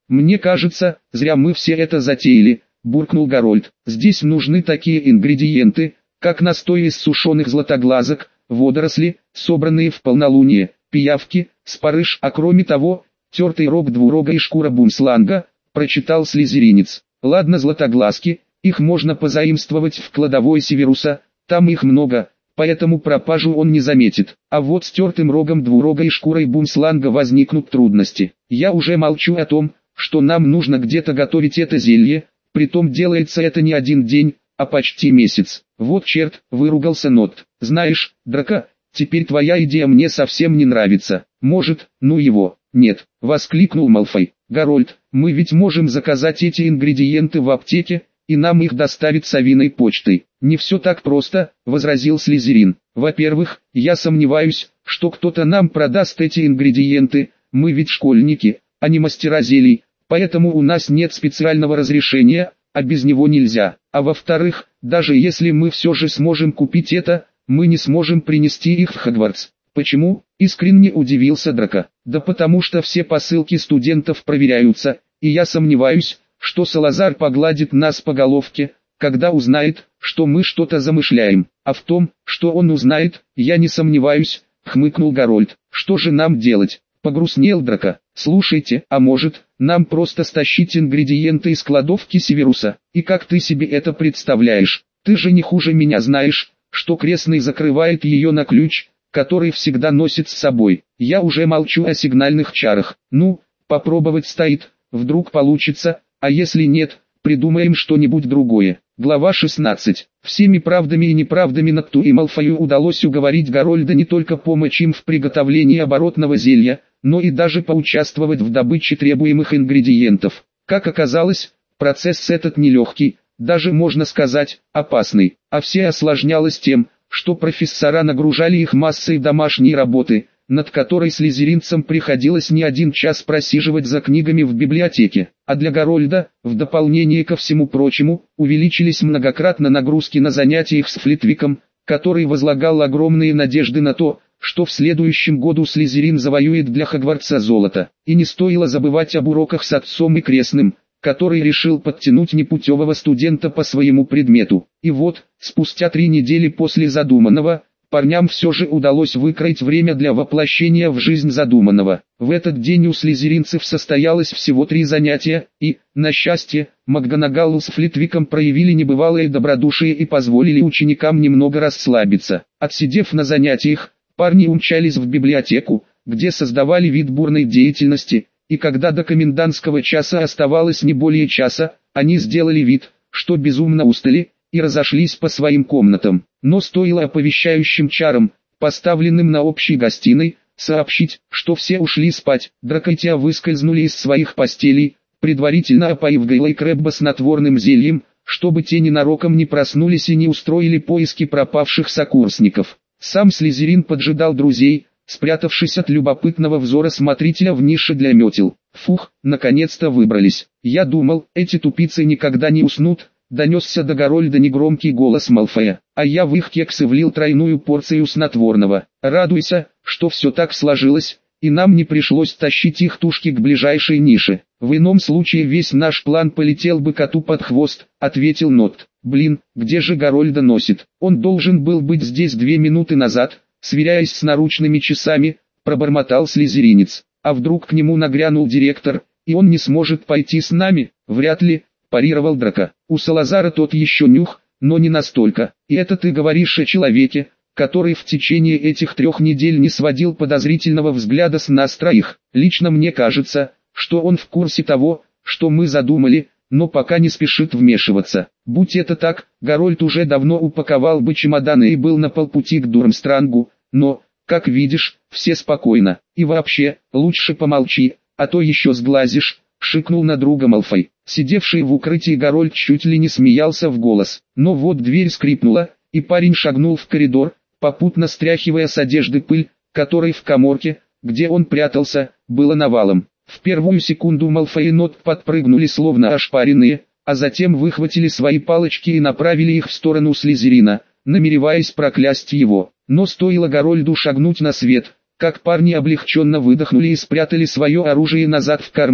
S1: «Мне кажется, зря мы все это затеяли», – буркнул Гарольд. «Здесь нужны такие ингредиенты, как настой из сушеных златоглазок, водоросли, собранные в полнолуние, пиявки, спарыш, а кроме того, тертый рог двурога и шкура бумсланга», – прочитал слизеринец. «Ладно, златоглазки, их можно позаимствовать в кладовой Северуса, там их много, поэтому пропажу он не заметит. А вот с тертым рогом двурога и шкурой бумсланга возникнут трудности. Я уже молчу о том, что нам нужно где-то готовить это зелье, притом делается это не один день, а почти месяц. Вот черт», – выругался Нот. «Знаешь, Драко, теперь твоя идея мне совсем не нравится. Может, ну его». «Нет», – воскликнул Малфой. «Гарольд, мы ведь можем заказать эти ингредиенты в аптеке, и нам их доставят совиной почтой». «Не все так просто», – возразил Слизерин. «Во-первых, я сомневаюсь, что кто-то нам продаст эти ингредиенты, мы ведь школьники, а не мастера зелий, поэтому у нас нет специального разрешения, а без него нельзя. А во-вторых, даже если мы все же сможем купить это, мы не сможем принести их в Хогвартс». «Почему?» – искренне удивился Драко. «Да потому что все посылки студентов проверяются, и я сомневаюсь, что Салазар погладит нас по головке, когда узнает, что мы что-то замышляем. А в том, что он узнает, я не сомневаюсь», – хмыкнул Гарольд. «Что же нам делать?» – погрустнел Драко. «Слушайте, а может, нам просто стащить ингредиенты из кладовки Северуса? И как ты себе это представляешь? Ты же не хуже меня знаешь, что крестный закрывает ее на ключ, который всегда носит с собой. Я уже молчу о сигнальных чарах. Ну, попробовать стоит, вдруг получится, а если нет, придумаем что-нибудь другое». Глава 16. Всеми правдами и неправдами Нокту и Малфою удалось уговорить Гарольда не только помочь им в приготовлении оборотного зелья, но и даже поучаствовать в добыче требуемых ингредиентов. Как оказалось, процесс этот нелегкий, даже можно сказать, опасный, а все осложнялось тем, что профессора нагружали их массой домашней работы, над которой слизеринцам приходилось не один час просиживать за книгами в библиотеке. А для Гарольда, в дополнение ко всему прочему, увеличились многократно нагрузки на занятиях с Флитвиком, который возлагал огромные надежды на то, что в следующем году Слизерин завоюет для Хогвартса золото. И не стоило забывать об уроках с отцом и крестным, который решил подтянуть непутевого студента по своему предмету. И вот, спустя 3 недели после задуманного, парням все же удалось выкроить время для воплощения в жизнь задуманного. В этот день у слизеринцев состоялось всего 3 занятия, и, на счастье, МакГонагалл с Флитвиком проявили небывалое добродушие и позволили ученикам немного расслабиться. Отсидев на занятиях, парни умчались в библиотеку, где создавали вид бурной деятельности, и когда до комендантского часа оставалось не более часа, они сделали вид, что безумно устали, и разошлись по своим комнатам. Но стоило оповещающим чарам, поставленным на общей гостиной, сообщить, что все ушли спать, Драко и Теа выскользнули из своих постелей, предварительно опоив Гейла и Крэбба снотворным зельем, чтобы те ненароком не проснулись и не устроили поиски пропавших сокурсников. Сам Слизерин поджидал друзей, спрятавшись от любопытного взора смотрителя в нише для метел. «Фух, наконец-то выбрались. Я думал, эти тупицы никогда не уснут», — донесся до Гарольда негромкий голос Малфоя. «А я в их кексы влил тройную порцию снотворного. Радуйся, что все так сложилось, и нам не пришлось тащить их тушки к ближайшей нише. В ином случае весь наш план полетел бы коту под хвост», — ответил Нот. «Блин, где же Гарольда носит? Он должен был быть здесь 2 минуты назад», — сверяясь с наручными часами, пробормотал слизеринец. «А вдруг к нему нагрянул директор, и он не сможет пойти с нами?» «Вряд ли», — парировал Драко. «У Салазара тот еще нюх, но не настолько. И это ты говоришь о человеке, который в течение этих 3 недель не сводил подозрительного взгляда с нас троих. Лично мне кажется, что он в курсе того, что мы задумали, но пока не спешит вмешиваться. Будь это так, Гарольд уже давно упаковал бы чемоданы и был на полпути к Дурмстрангу, но, как видишь, все спокойно. И вообще, лучше помолчи, а то еще сглазишь», — шикнул на друга Малфой. Сидевший в укрытии Гарольд чуть ли не смеялся в голос. Но вот дверь скрипнула, и парень шагнул в коридор, попутно стряхивая с одежды пыль, которой в каморке, где он прятался, было навалом. В первую секунду Малфой и Нот подпрыгнули словно ошпаренные, а затем выхватили свои палочки и направили их в сторону Слизерина, намереваясь проклясть его. Но стоило Гарольду шагнуть на свет, как парни облегченно выдохнули и спрятали свое оружие назад в карманы.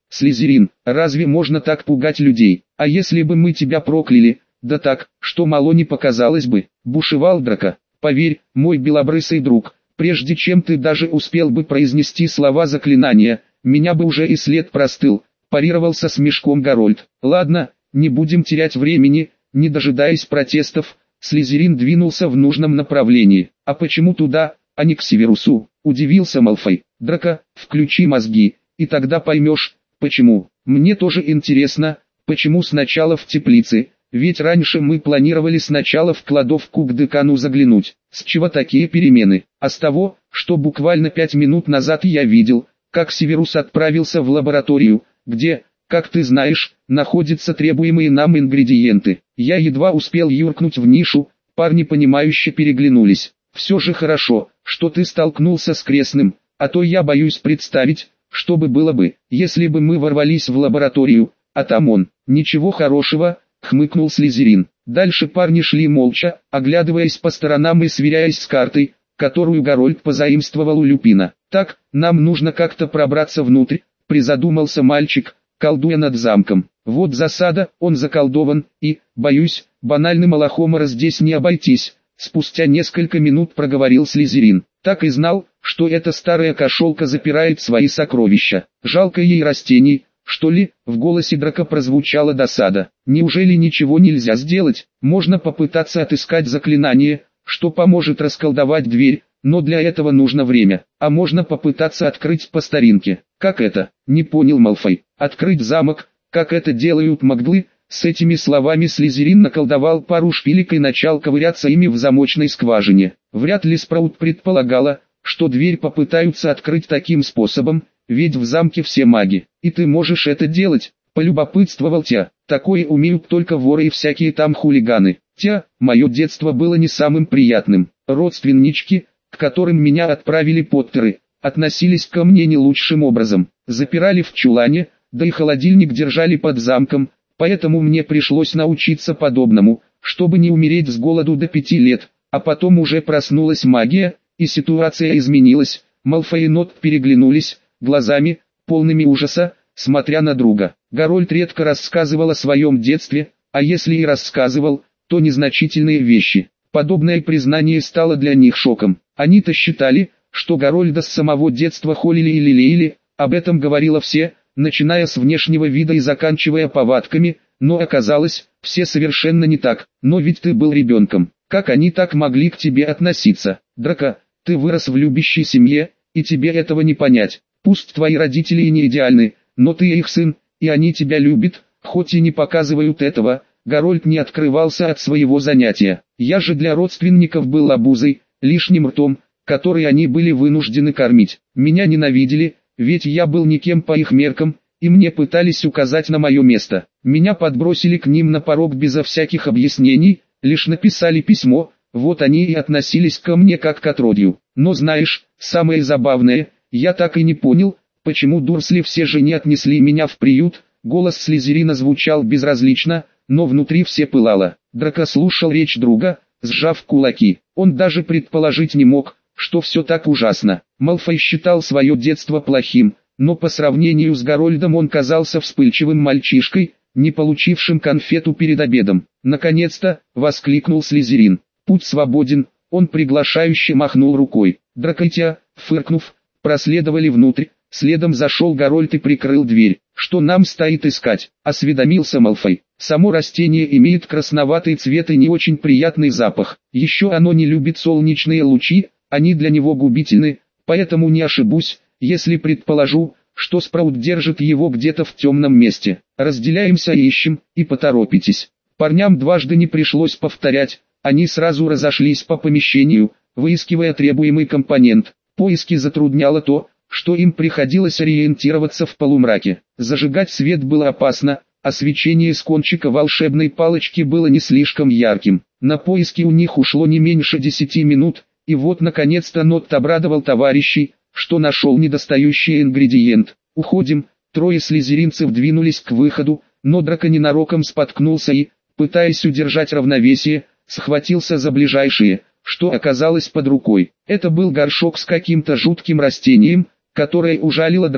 S1: Слизерин, разве можно так пугать людей? А если бы мы тебя прокляли, да так, что мало не показалось бы, бушевал Драко. Поверь, мой белобрысый друг, прежде чем ты даже успел бы произнести слова заклинания, меня бы уже и след простыл, парировал со смешком Гарольд. Ладно, не будем терять времени, не дожидаясь протестов, Слизерин двинулся в нужном направлении. А почему туда, а не к Северусу? Удивился Малфой. Драко, включи мозги, и тогда поймешь, почему. Мне тоже интересно, почему сначала в теплице, ведь раньше мы планировали сначала в кладовку к декану заглянуть. С чего такие перемены? А с того, что буквально 5 минут назад я видел, как Северус отправился в лабораторию, где, как ты знаешь, находятся требуемые нам ингредиенты. Я едва успел юркнуть в нишу, парни понимающе переглянулись. Все же хорошо, что ты столкнулся с крестным, а то я боюсь представить, что бы было бы, если бы мы ворвались в лабораторию, а там он. Ничего хорошего, хмыкнул Слизерин. Дальше парни шли молча, оглядываясь по сторонам и сверяясь с картой, которую Гарольд позаимствовал у Люпина. Так, нам нужно как-то пробраться внутрь, призадумался мальчик, колдуя над замком. Вот засада, он заколдован, и, боюсь, банальным Алахомора здесь не обойтись. Спустя несколько минут проговорил Слизерин. Так и знал, что эта старая кошелка запирает свои сокровища. Жалко ей растений, что ли? В голосе Драко прозвучала досада. Неужели ничего нельзя сделать? Можно попытаться отыскать заклинание, что поможет расколдовать дверь, но для этого нужно время. А можно попытаться открыть по старинке. Как это? Не понял Малфой. Открыть замок, как это делают маглы? С этими словами Слизерин наколдовал пару шпилек и начал ковыряться ими в замочной скважине. Вряд ли Спраут предполагала, что дверь попытаются открыть таким способом, ведь в замке все маги. И ты можешь это делать, полюбопытствовал Тя. Такое умеют только воры и всякие там хулиганы. Тя, мое детство было не самым приятным. Родственнички, к которым меня отправили Поттеры, относились ко мне не лучшим образом. Запирали в чулане, да и холодильник держали под замком. Поэтому мне пришлось научиться подобному, чтобы не умереть с голоду до 5 лет, а потом уже проснулась магия, и ситуация изменилась. Малфой и Нот переглянулись, глазами, полными ужаса, смотря на друга. Гарольд редко рассказывал о своем детстве, а если и рассказывал, то незначительные вещи. Подобное признание стало для них шоком. Они-то считали, что Гарольда с самого детства холили и лелеяли, об этом говорило все, начиная с внешнего вида и заканчивая повадками, но оказалось, все совершенно не так. Но ведь ты был ребенком, как они так могли к тебе относиться? Драко, ты вырос в любящей семье, и тебе этого не понять. Пусть твои родители и не идеальны, но ты их сын, и они тебя любят, хоть и не показывают этого. Гарольд не открывался от своего занятия. Я же для родственников был обузой, лишним ртом, который они были вынуждены кормить. Меня ненавидели, ведь я был никем по их меркам, и мне пытались указать на мое место. Меня подбросили к ним на порог безо всяких объяснений, лишь написали письмо, вот они и относились ко мне как к отродью. Но знаешь, самое забавное, я так и не понял, почему Дурсли все же не отнесли меня в приют. Голос Слизерина звучал безразлично, но внутри все пылало. Драко слушал речь друга, сжав кулаки. Он даже предположить не мог, что все так ужасно. Малфой считал свое детство плохим, но по сравнению с Гарольдом он казался вспыльчивым мальчишкой, не получившим конфету перед обедом. «Наконец-то!» — воскликнул Слизерин. «Путь свободен!» — он приглашающе махнул рукой. Драко и Тя, фыркнув, проследовали внутрь, следом зашел Гарольд и прикрыл дверь. «Что нам стоит искать?» — осведомился Малфой. «Само растение имеет красноватый цвет и не очень приятный запах. Еще оно не любит солнечные лучи, они для него губительны, поэтому не ошибусь, если предположу, что Спраут держит его где-то в темном месте. Разделяемся и ищем, и поторопитесь». Парням дважды не пришлось повторять, они сразу разошлись по помещению, выискивая требуемый компонент. Поиски затрудняло то, что им приходилось ориентироваться в полумраке. Зажигать свет было опасно, а свечение с кончика волшебной палочки было не слишком ярким. На поиски у них ушло не меньше 10 минут, и вот наконец-то Нот обрадовал товарищей, что нашел недостающий ингредиент. «Уходим». Трое слизеринцев двинулись к выходу, но Драко ненароком споткнулся и, пытаясь удержать равновесие, схватился за ближайшее, что оказалось под рукой. Это был горшок с каким-то жутким растением, которое ужалило Драко,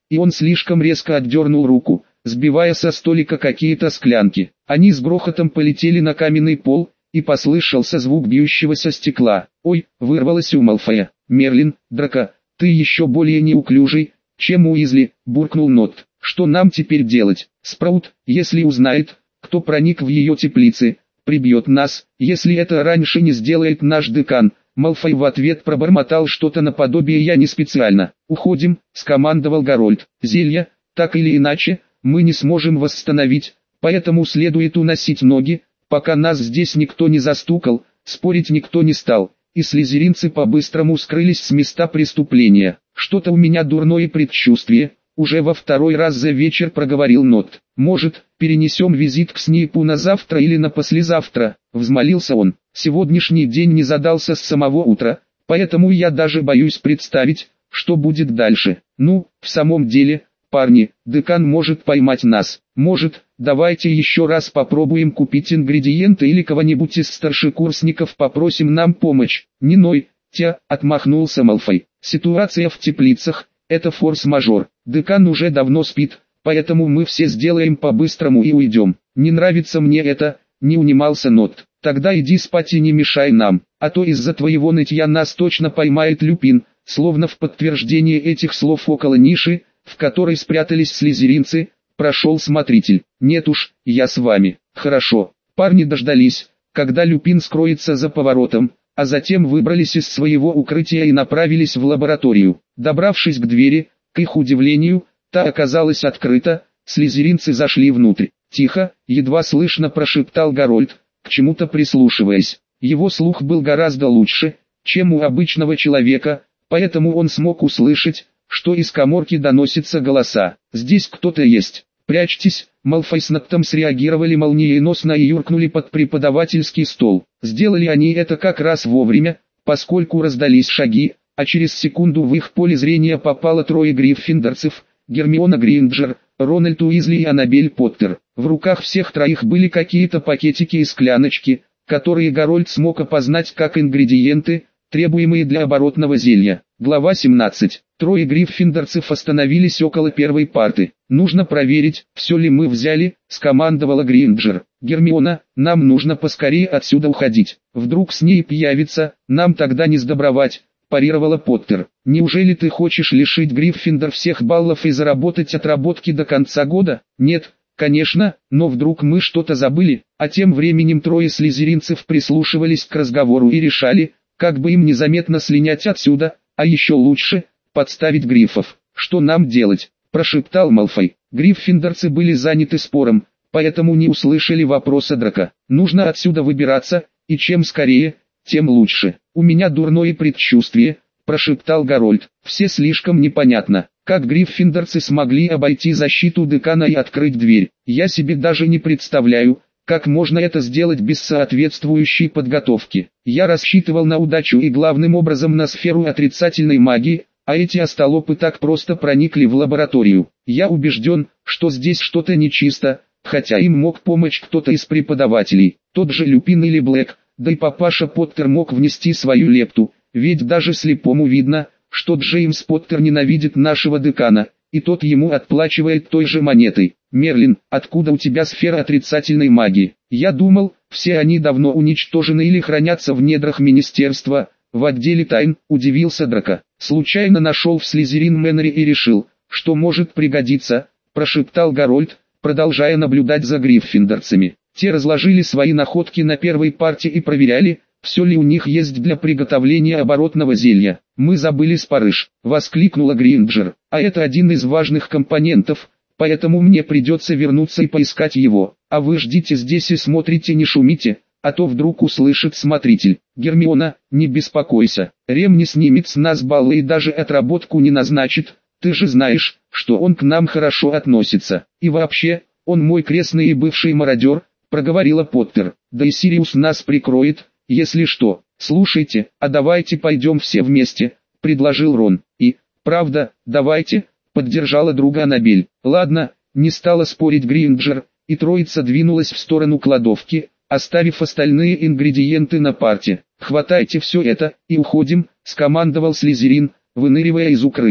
S1: и он слишком резко отдернул руку, сбивая со столика какие-то склянки. Они с грохотом полетели на каменный пол, и послышался звук бьющегося стекла. «Ой!» — вырвалось у Малфоя. «Мерлин, Драко, ты еще более неуклюжий, чем Уизли», — буркнул Нот. «Что нам теперь делать? Спраут, если узнает, кто проник в ее теплицы, прибьет нас, если это раньше не сделает наш декан». Малфой в ответ пробормотал что-то наподобие «я не специально». «Уходим», — скомандовал Гарольд. «Зелья, так или иначе, мы не сможем восстановить, поэтому следует уносить ноги, пока нас здесь никто не застукал». Спорить никто не стал, и слизеринцы по-быстрому скрылись с места преступления. «Что-то у меня дурное предчувствие», — уже во второй раз за вечер проговорил Нот. «Может, перенесем визит к Снейпу на завтра или на послезавтра?» — взмолился он. «Сегодняшний день не задался с самого утра, поэтому я даже боюсь представить, что будет дальше. Ну, в самом деле, парни, декан может поймать нас. Может, давайте еще раз попробуем купить ингредиенты или кого-нибудь из старшекурсников попросим нам помощь». «Не ной, отмахнулся Малфой. «Ситуация в теплицах — это форс-мажор. Декан уже давно спит, поэтому мы все сделаем по-быстрому и уйдем». «Не нравится мне это», — не унимался Нот. «Тогда иди спать и не мешай нам, а то из-за твоего нытья нас точно поймает Люпин». Словно в подтверждение этих слов около ниши, в которой спрятались слизеринцы, прошел смотритель. «Нет уж, я с вами». «Хорошо». Парни дождались, когда Люпин скроется за поворотом, а затем выбрались из своего укрытия и направились в лабораторию. Добравшись к двери, к их удивлению, та оказалась открыта, слизеринцы зашли внутрь. «Тихо», едва слышно прошептал Гарольд, к чему-то прислушиваясь. Его слух был гораздо лучше, чем у обычного человека, поэтому он смог услышать, что из каморки доносятся голоса. «Здесь кто-то есть. Прячьтесь!» Малфой с Ноттом среагировали молниеносно и юркнули под преподавательский стол. Сделали они это как раз вовремя, поскольку раздались шаги, а через секунду в их поле зрения попало трое гриффиндорцев: Гермиона Грейнджер, Рональд Уизли и Аннабель Поттер. В руках всех троих были какие-то пакетики и скляночки, которые Гарольд смог опознать как ингредиенты, требуемые для оборотного зелья. Глава 17. Трое гриффиндорцев остановились около первой парты. «Нужно проверить, все ли мы взяли», — скомандовала Грейнджер. «Гермиона, нам нужно поскорее отсюда уходить. Вдруг Снейп явится, нам тогда не сдобровать», — парировала Поттер. «Неужели ты хочешь лишить Гриффиндор всех баллов и заработать отработки до конца года?» «Нет, конечно, но вдруг мы что-то забыли». А тем временем трое слизеринцев прислушивались к разговору и решали, как бы им незаметно слинять отсюда, а еще лучше, подставить грифов. «Что нам делать?» – прошептал Малфой. Гриффиндорцы были заняты спором, поэтому не услышали вопроса Драко. «Нужно отсюда выбираться, и чем скорее, тем лучше». «У меня дурное предчувствие», – прошептал Гарольд. «Все слишком непонятно, как гриффиндорцы смогли обойти защиту декана и открыть дверь. Я себе даже не представляю, как можно это сделать без соответствующей подготовки. Я рассчитывал на удачу и главным образом на сферу отрицательной магии, а эти остолопы так просто проникли в лабораторию. Я убежден, что здесь что-то нечисто, хотя им мог помочь кто-то из преподавателей, тот же Люпин или Блэк, да и папаша Поттер мог внести свою лепту, ведь даже слепому видно, что Джеймс Поттер ненавидит нашего декана, и тот ему отплачивает той же монетой. «Мерлин, откуда у тебя сфера отрицательной магии? Я думал, все они давно уничтожены или хранятся в недрах министерства, в отделе тайн», — удивился Драко. «Случайно нашел в Слизерин Мэннере и решил, что может пригодиться», — прошептал Гарольд, продолжая наблюдать за гриффиндорцами. Те разложили свои находки на первой парте и проверяли, все ли у них есть для приготовления оборотного зелья. «Мы забыли спарыш», — воскликнула Грейнджер, — «а это один из важных компонентов, поэтому мне придется вернуться и поискать его, а вы ждите здесь и смотрите, не шумите, а то вдруг услышит смотритель». «Гермиона, не беспокойся, Рем не снимет с нас баллы и даже отработку не назначит, ты же знаешь, что он к нам хорошо относится, и вообще, он мой крестный и бывший мародер», — проговорила Поттер. «Да и Сириус нас прикроет, если что». «Слушайте, а давайте пойдем все вместе», — предложил Рон. «И, правда, давайте», — поддержала друга Аннабель. «Ладно», — не стала спорить Грейнджер, и троица двинулась в сторону кладовки, оставив остальные ингредиенты на парте. «Хватайте все это, и уходим», — скомандовал Слизерин, выныривая из укрытия.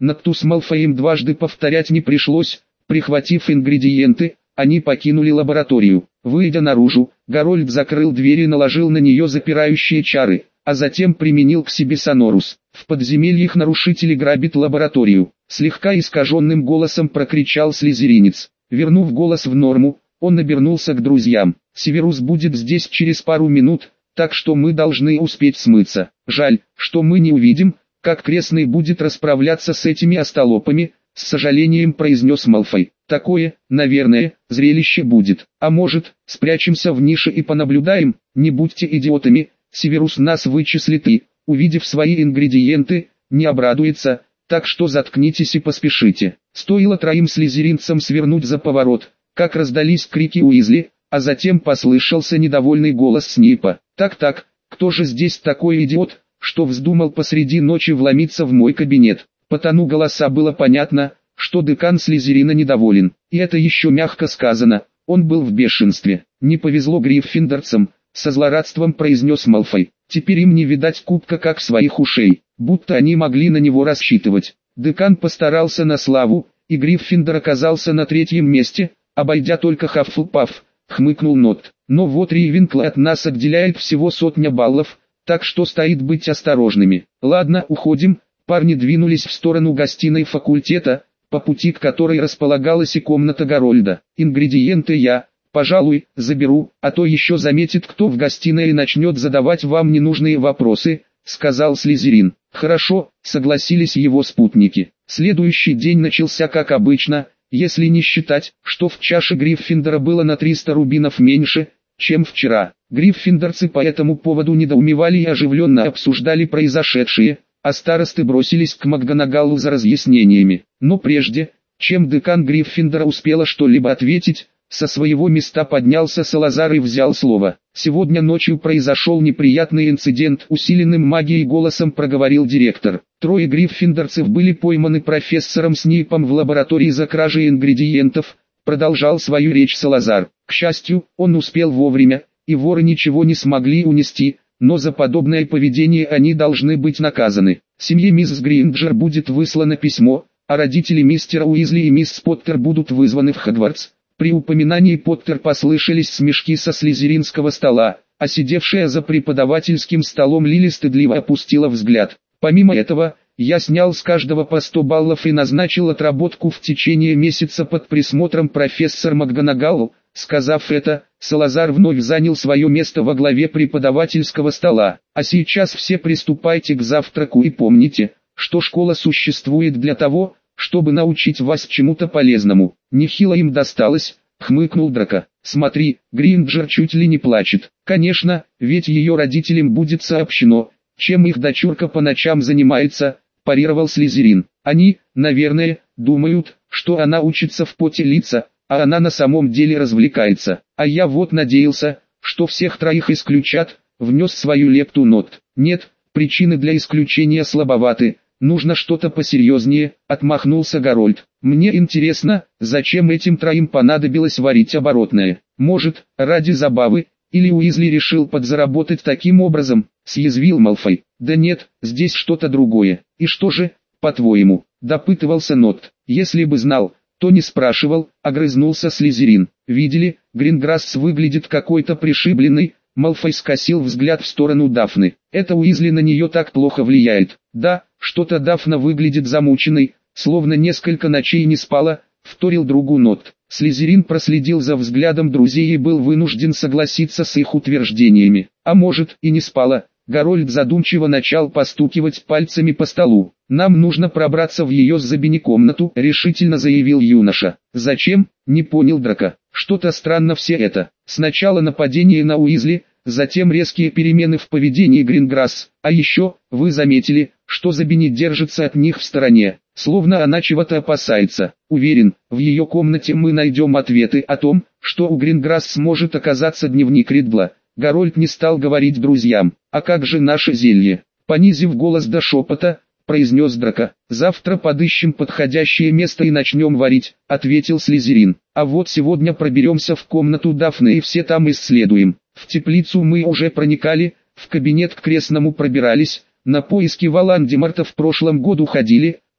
S1: Нокту с Малфоем дважды повторять не пришлось. Прихватив ингредиенты, они покинули лабораторию. Выйдя наружу, Гарольд закрыл дверь и наложил на нее запирающие чары, а затем применил к себе Сонорус. В подземельях нарушители грабят лабораторию. Слегка искаженным голосом прокричал слизеринец. Вернув голос в норму, он обернулся к друзьям. Северус будет здесь через пару минут, так что мы должны успеть смыться. Жаль, что мы не увидим, как крестный будет расправляться с этими остолопами, с сожалением произнес Малфой. Такое, наверное, зрелище будет. А может, спрячемся в нише и понаблюдаем? Не будьте идиотами, Северус нас вычислит и, увидев свои ингредиенты, не обрадуется, так что заткнитесь и поспешите. Стоило троим слизеринцам свернуть за поворот, как раздались крики Уизли, а затем послышался недовольный голос Снейпа. «Так-так, кто же здесь такой идиот, что вздумал посреди ночи вломиться в мой кабинет?» По тону голоса было понятно, что декан Слизерина недоволен. И это еще мягко сказано, он был в бешенстве. «Не повезло гриффиндорцам», со злорадством произнес Малфой. «Теперь им не видать кубка как своих ушей, будто они могли на него рассчитывать». Декан постарался на славу, и Гриффиндор оказался на третьем месте, обойдя только Хаффлпафф, хмыкнул Нот. «Но вот Рейвенкло от нас отделяет всего 100 баллов, так что стоит быть осторожными. Ладно, уходим». Парни двинулись в сторону гостиной факультета, по пути к которой располагалась и комната Гарольда. «Ингредиенты я, пожалуй, заберу, а то еще заметит кто в гостиной и начнет задавать вам ненужные вопросы», сказал Слизерин. «Хорошо», согласились его спутники. Следующий день начался как обычно, если не считать, что в чаше Гриффиндора было на 300 рубинов меньше, чем вчера. Гриффиндорцы по этому поводу недоумевали и оживленно обсуждали произошедшее, а старосты бросились к МакГонагаллу за разъяснениями. Но прежде, чем декан Гриффиндора успела что-либо ответить, со своего места поднялся Салазар и взял слово. «Сегодня ночью произошел неприятный инцидент», усиленным магией голосом проговорил директор. «Трое гриффиндорцев были пойманы профессором Снейпом в лаборатории за кражей ингредиентов», продолжал свою речь Салазар. «К счастью, он успел вовремя, и воры ничего не смогли унести, но за подобное поведение они должны быть наказаны. Семье мисс Гринджер будет выслано письмо, а родители мистера Уизли и мисс Поттер будут вызваны в Хогвартс». При упоминании Поттер послышались смешки со слизеринского стола, а сидевшая за преподавательским столом Лили стыдливо опустила взгляд. «Помимо этого, я снял с каждого по 100 баллов и назначил отработку в течение месяца под присмотром профессора МакГонагалл». Сказав это, Салазар вновь занял свое место во главе преподавательского стола. «А сейчас все приступайте к завтраку и помните, что школа существует для того, чтобы научить вас чему-то полезному». «Нехило им досталось», хмыкнул Драко. «Смотри, Гринджер чуть ли не плачет. Конечно, ведь ее родителям будет сообщено, чем их дочурка по ночам занимается», парировал Слизерин. «Они, наверное, думают, что она учится в поте лица, а она на самом деле развлекается. А я вот надеялся, что всех троих исключат», внес свою лепту Нот. «Нет, причины для исключения слабоваты. Нужно что-то посерьезнее», отмахнулся Гарольд. «Мне интересно, зачем этим троим понадобилось варить оборотное? Может, ради забавы, или Уизли решил подзаработать таким образом?» съязвил Малфой. «Да нет, здесь что-то другое». «И что же, по-твоему?» допытывался Нот. «Если бы знал, то не спрашивал», огрызнулся Слизерин. «Видели, Гринграсс выглядит какой-то пришибленный». Малфой скосил взгляд в сторону Дафны. «Это Уизли на нее так плохо влияет». «Да, что-то Дафна выглядит замученной, словно несколько ночей не спала», вторил другу Нот. Слизерин проследил за взглядом друзей и был вынужден согласиться с их утверждениями. «А может, и не спала». Гарольд задумчиво начал постукивать пальцами по столу. «Нам нужно пробраться в ее с Забини комнату», решительно заявил юноша. «Зачем?» не понял Драко. «Что-то странно все это. Сначала нападение на Уизли, затем резкие перемены в поведении Гринграсс, а еще, вы заметили, что Забини держится от них в стороне, словно она чего-то опасается. Уверен, в ее комнате мы найдем ответы о том, что у Гринграсс может оказаться дневник Ридла». Гарольд не стал говорить друзьям. «А как же наше зелье?» понизив голос до шепота, произнес Драко. «Завтра подыщем подходящее место и начнем варить», ответил Слизерин. «А вот сегодня проберемся в комнату Дафны и все там исследуем. В теплицу мы уже проникали, в кабинет к крестному пробирались, на поиски Волан-де-Морта в прошлом году ходили,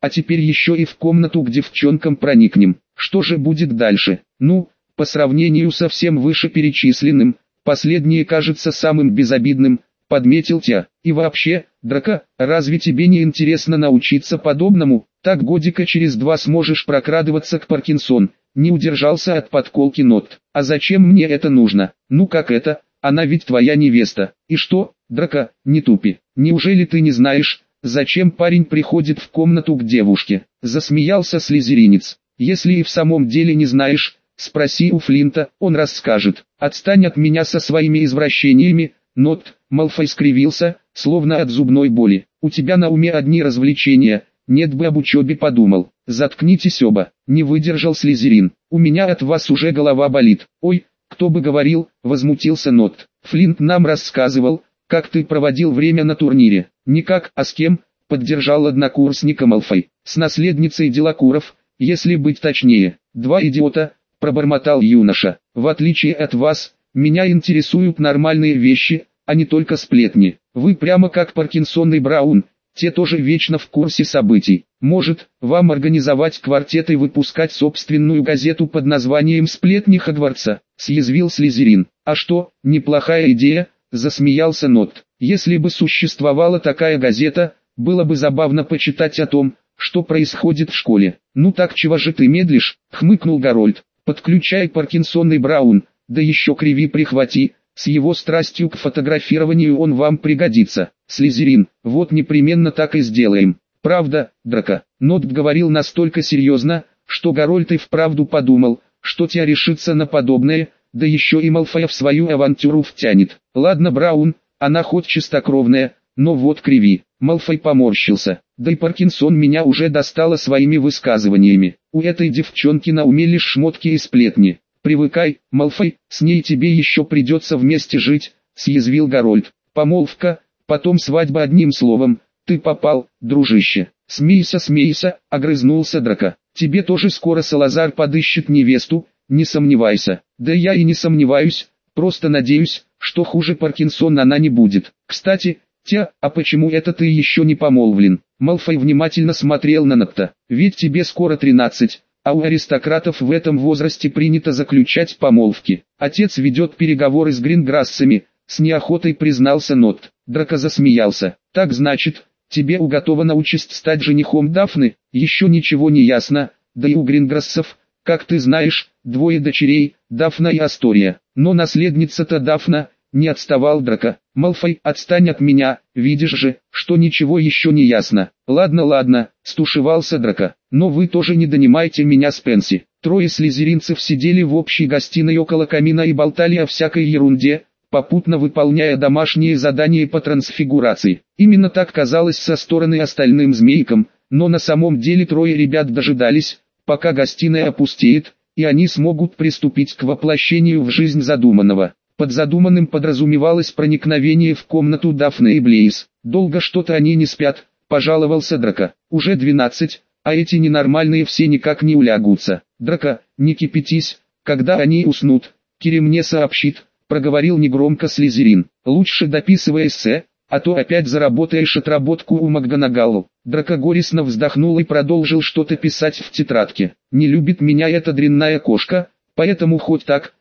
S1: а теперь еще и в комнату к девчонкам проникнем. Что же будет дальше? Ну, по сравнению со всем вышеперечисленным, последнее кажется самым безобидным, подметил Тя. И вообще, Драко, разве тебе не интересно научиться подобному? Так годика через 2 сможешь прокрадываться к Паркинсон. Не удержался от подколки Нот. А зачем мне это нужно? Ну как это? Она ведь твоя невеста. И что, Драко, не тупи. Неужели ты не знаешь, зачем парень приходит в комнату к девушке? Засмеялся слизеринец. Если и в самом деле не знаешь, спроси у Флинта, он расскажет. Отстань от меня со своими извращениями. Нот, Малфой скривился, словно от зубной боли. У тебя на уме одни развлечения, нет бы об учебе подумал. Заткнитесь оба, не выдержал Слизерин. У меня от вас уже голова болит. Ой, кто бы говорил, возмутился Нот. Флинт нам рассказывал, как ты проводил время на турнире. Никак, а с кем? Поддержал однокурсника Малфой. С наследницей Делакуров, если быть точнее. 2 идиота, пробормотал юноша. В отличие от вас, меня интересуют нормальные вещи, а не только сплетни. Вы прямо как Паркинсон и Браун, те тоже вечно в курсе событий. Может, вам организовать квартет и выпускать собственную газету под названием «Сплетни Хогвартса», съязвил Слизерин. А что, неплохая идея, засмеялся Нот. Если бы существовала такая газета, было бы забавно почитать о том, что происходит в школе. Ну так чего же ты медлишь, хмыкнул Гарольд. Подключай Паркинсон и Браун, да еще Криви прихвати, с его страстью к фотографированию он вам пригодится. Слизерин, вот непременно так и сделаем. Правда, Драко? Нот говорил настолько серьезно, что Гарольд и вправду подумал, что Тя решится на подобное, да еще и Малфоя в свою авантюру втянет. Ладно, Браун, она хоть чистокровная, но вот Криви. Малфой поморщился. Да и Паркинсон меня уже достала своими высказываниями. У этой девчонки на уме лишь шмотки и сплетни. Привыкай, Малфой, с ней тебе еще придется вместе жить, съязвил Гарольд. Помолвка, потом свадьба, одним словом, ты попал, дружище. Смейся, смейся, огрызнулся Драко. Тебе тоже скоро Салазар подыщет невесту, не сомневайся. Да я и не сомневаюсь, просто надеюсь, что хуже Паркинсон она не будет. Кстати, Тя, а почему это ты еще не помолвлен? Малфой внимательно смотрел на Нотта. Ведь тебе скоро 13, а у аристократов в этом возрасте принято заключать помолвки. Отец ведет переговоры с Гринграссами, с неохотой признался Нот. Драко засмеялся. Так значит, тебе уготована участь стать женихом Дафны? Еще ничего не ясно, да и у Гринграссов, как ты знаешь, 2 дочерей, Дафна и Астория. Но наследница-то Дафна, не отставал Драко. Малфой, отстань от меня, видишь же, что ничего еще не ясно. Ладно, ладно, стушевался Драко, но вы тоже не донимайте меня с Пенси. 3 слизеринцев сидели в общей гостиной около камина и болтали о всякой ерунде, попутно выполняя домашние задания по трансфигурации. Именно так казалось со стороны остальным змейкам, но на самом деле 3 ребят дожидались, пока гостиная опустеет, и они смогут приступить к воплощению в жизнь задуманного. Под задуманным подразумевалось проникновение в комнату Дафны и Блейз. Долго что-то они не спят, пожаловался Драко. Уже 12, а эти ненормальные все никак не улягутся. Драко, не кипятись, когда они уснут, Кири мне сообщит, проговорил негромко Слизерин. Лучше дописывай эссе, а то опять заработаешь отработку у МакГонагал. Драко горестно вздохнул и продолжил что-то писать в тетрадке. Не любит меня эта дрянная кошка, поэтому хоть так,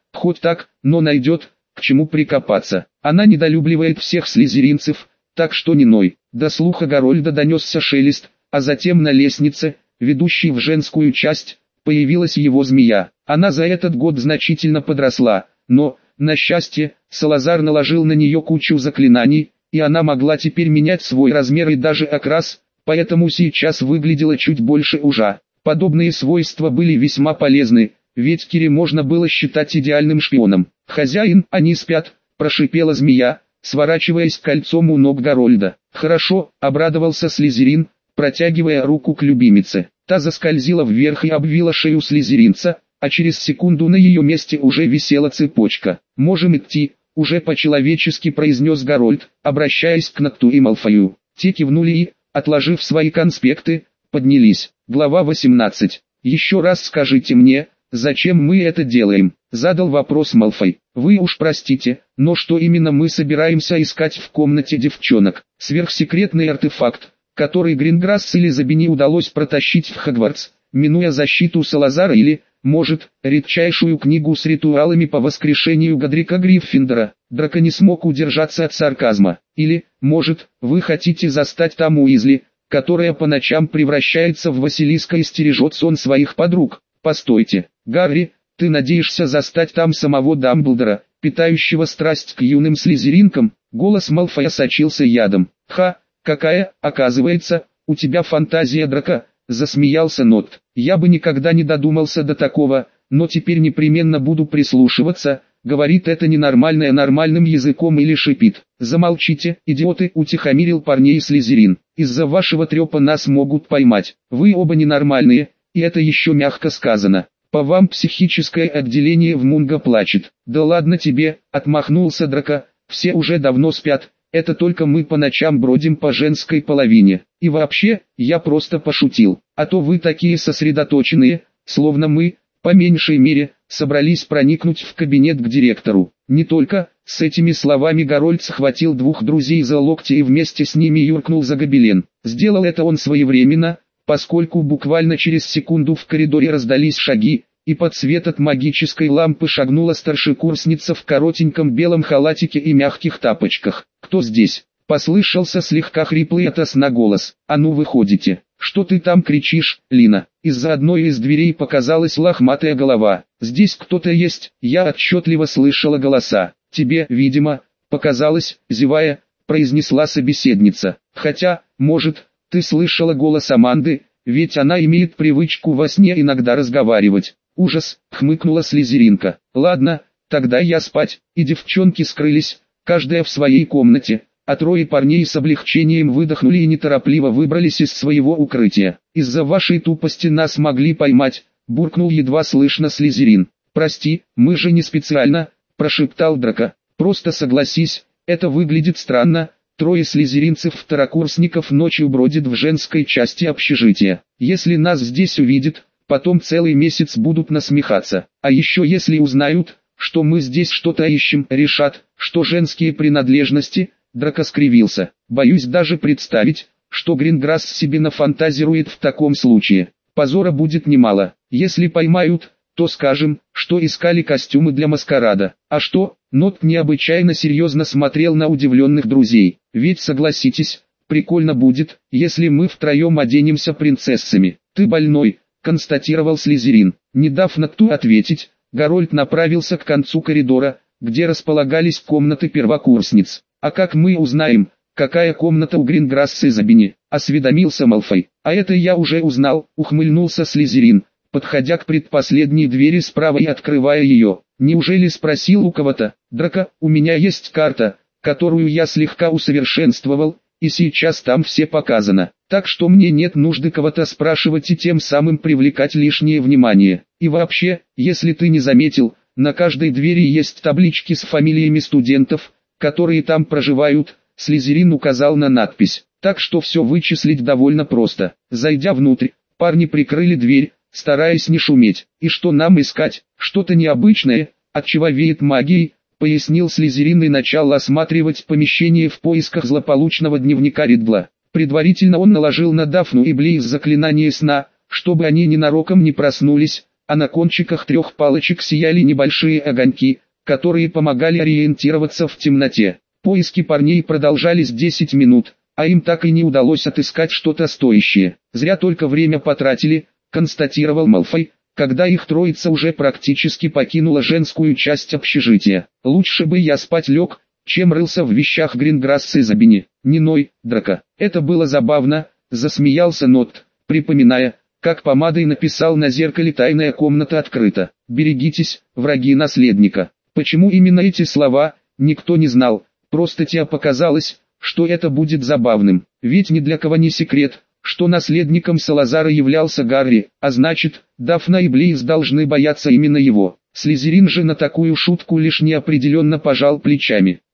S1: но найдет, к чему прикопаться. Она недолюбливает всех слизеринцев, так что не ной. До слуха Гарольда донесся шелест, а затем на лестнице, ведущей в женскую часть, появилась его змея. Она за этот год значительно подросла, но, на счастье, Салазар наложил на нее кучу заклинаний, и она могла теперь менять свой размер и даже окрас, поэтому сейчас выглядела чуть больше ужа. Подобные свойства были весьма полезны, ведь Кири можно было считать идеальным шпионом. «Хозяин, они спят», – прошипела змея, сворачиваясь кольцом у ног Гарольда. «Хорошо», – обрадовался Слизерин, протягивая руку к любимице. Та заскользила вверх и обвила шею слизеринца, а через секунду на ее месте уже висела цепочка. «Можем идти», – уже по-человечески произнес Гарольд, обращаясь к Нотту и Малфою. Те кивнули и, отложив свои конспекты, поднялись. Глава 18. «Еще раз скажите мне, зачем мы это делаем?» — задал вопрос Малфой. «Вы уж простите, но что именно мы собираемся искать в комнате девчонок?» «Сверхсекретный артефакт», который Гринграсс или Забини удалось протащить в Хогвартс, минуя защиту Салазара или, может, редчайшую книгу с ритуалами по воскрешению Годрика Гриффиндора. Драко не смог удержаться от сарказма. Или, может, вы хотите застать там Уизли, которая по ночам превращается в Василиска и стережет сон своих подруг. Постойте, Гарри, ты надеешься застать там самого Дамблдора, питающего страсть к юным слизеринкам? Голос Малфоя сочился ядом. Ха, какая, оказывается, у тебя фантазия, Драко, засмеялся Нот. Я бы никогда не додумался до такого, но теперь непременно буду прислушиваться. Говорит это ненормальное нормальным языком или шипит. Замолчите, идиоты, утихомирил парней Слизерин. Из-за вашего трепа нас могут поймать. Вы оба ненормальные, и это еще мягко сказано. По вам психическое отделение в Мунго плачет. Да ладно тебе, отмахнулся Драко, все уже давно спят. Это только мы по ночам бродим по женской половине. И вообще, я просто пошутил. А то вы такие сосредоточенные, словно мы, по меньшей мере, собрались проникнуть в кабинет к директору. Не только, с этими словами Гарольд схватил двух друзей за локти и вместе с ними юркнул за гобелен. Сделал это он своевременно, поскольку буквально через секунду в коридоре раздались шаги, и под свет от магической лампы шагнула старшекурсница в коротеньком белом халатике и мягких тапочках. «Кто здесь?» — послышался слегка хриплый ото сна голос. «А ну выходите!» «Что ты там кричишь, Лина?» Из-за одной из дверей показалась лохматая голова. «Здесь кто-то есть?» Я отчетливо слышала голоса. «Тебе, видимо, показалось», зевая, произнесла собеседница. «Хотя, может, ты слышала голос Аманды, ведь она имеет привычку во сне иногда разговаривать». «Ужас!» — хмыкнула Слизеринка. «Ладно, тогда я спать». И девчонки скрылись, каждая в своей комнате. А трое парней с облегчением выдохнули и неторопливо выбрались из своего укрытия. «Из-за вашей тупости нас могли поймать», — буркнул едва слышно Слизерин. «Прости, мы же не специально», — прошептал Драко. «Просто согласись, это выглядит странно. Трое слизеринцев-второкурсников ночью бродят в женской части общежития. Если нас здесь увидят, потом целый месяц будут насмехаться. А еще если узнают, что мы здесь что-то ищем, решат, что женские принадлежности». Драко скривился. «Боюсь даже представить, что Гринграсс себе нафантазирует в таком случае. Позора будет немало. Если поймают, то скажем, что искали костюмы для маскарада. А что?» Нот необычайно серьезно смотрел на удивленных друзей. «Ведь согласитесь, прикольно будет, если мы втроем оденемся принцессами». «Ты больной», констатировал Слизерин. Не дав Ноту ответить, Гарольд направился к концу коридора, где располагались комнаты первокурсниц. «А как мы узнаем, какая комната у Гринграсса и Забини?» — осведомился Малфой. «А это я уже узнал», — ухмыльнулся Слизерин, подходя к предпоследней двери справа и открывая ее. «Неужели спросил у кого-то?» «Драко, у меня есть карта, которую я слегка усовершенствовал, и сейчас там все показано. Так что мне нет нужды кого-то спрашивать и тем самым привлекать лишнее внимание. И вообще, если ты не заметил, на каждой двери есть таблички с фамилиями студентов, которые там проживают», — Слизерин указал на надпись. «Так что все вычислить довольно просто». Зайдя внутрь, парни прикрыли дверь, стараясь не шуметь. «И что нам искать? Что-то необычное, отчего веет магией», — пояснил Слизерин и начал осматривать помещение в поисках злополучного дневника Ридгла. Предварительно он наложил на Дафну и Блейз заклинание сна, чтобы они ненароком не проснулись, а на кончиках 3 палочек сияли небольшие огоньки, которые помогали ориентироваться в темноте. Поиски парней продолжались 10 минут, а им так и не удалось отыскать что-то стоящее. «Зря только время потратили», — констатировал Малфой, когда их троица уже практически покинула женскую часть общежития. «Лучше бы я спать лег, чем рылся в вещах Гринграсса и Забини». «Не ной, Драко». Это было забавно, засмеялся Нот, припоминая, как помадой написал на зеркале «Тайная комната открыта». «Берегитесь, враги наследника». Почему именно эти слова, никто не знал, просто тебе показалось, что это будет забавным. Ведь ни для кого не секрет, что наследником Салазара являлся Гарри, а значит, Дафна и Блейз должны бояться именно его. Слизерин же на такую шутку лишь неопределенно пожал плечами.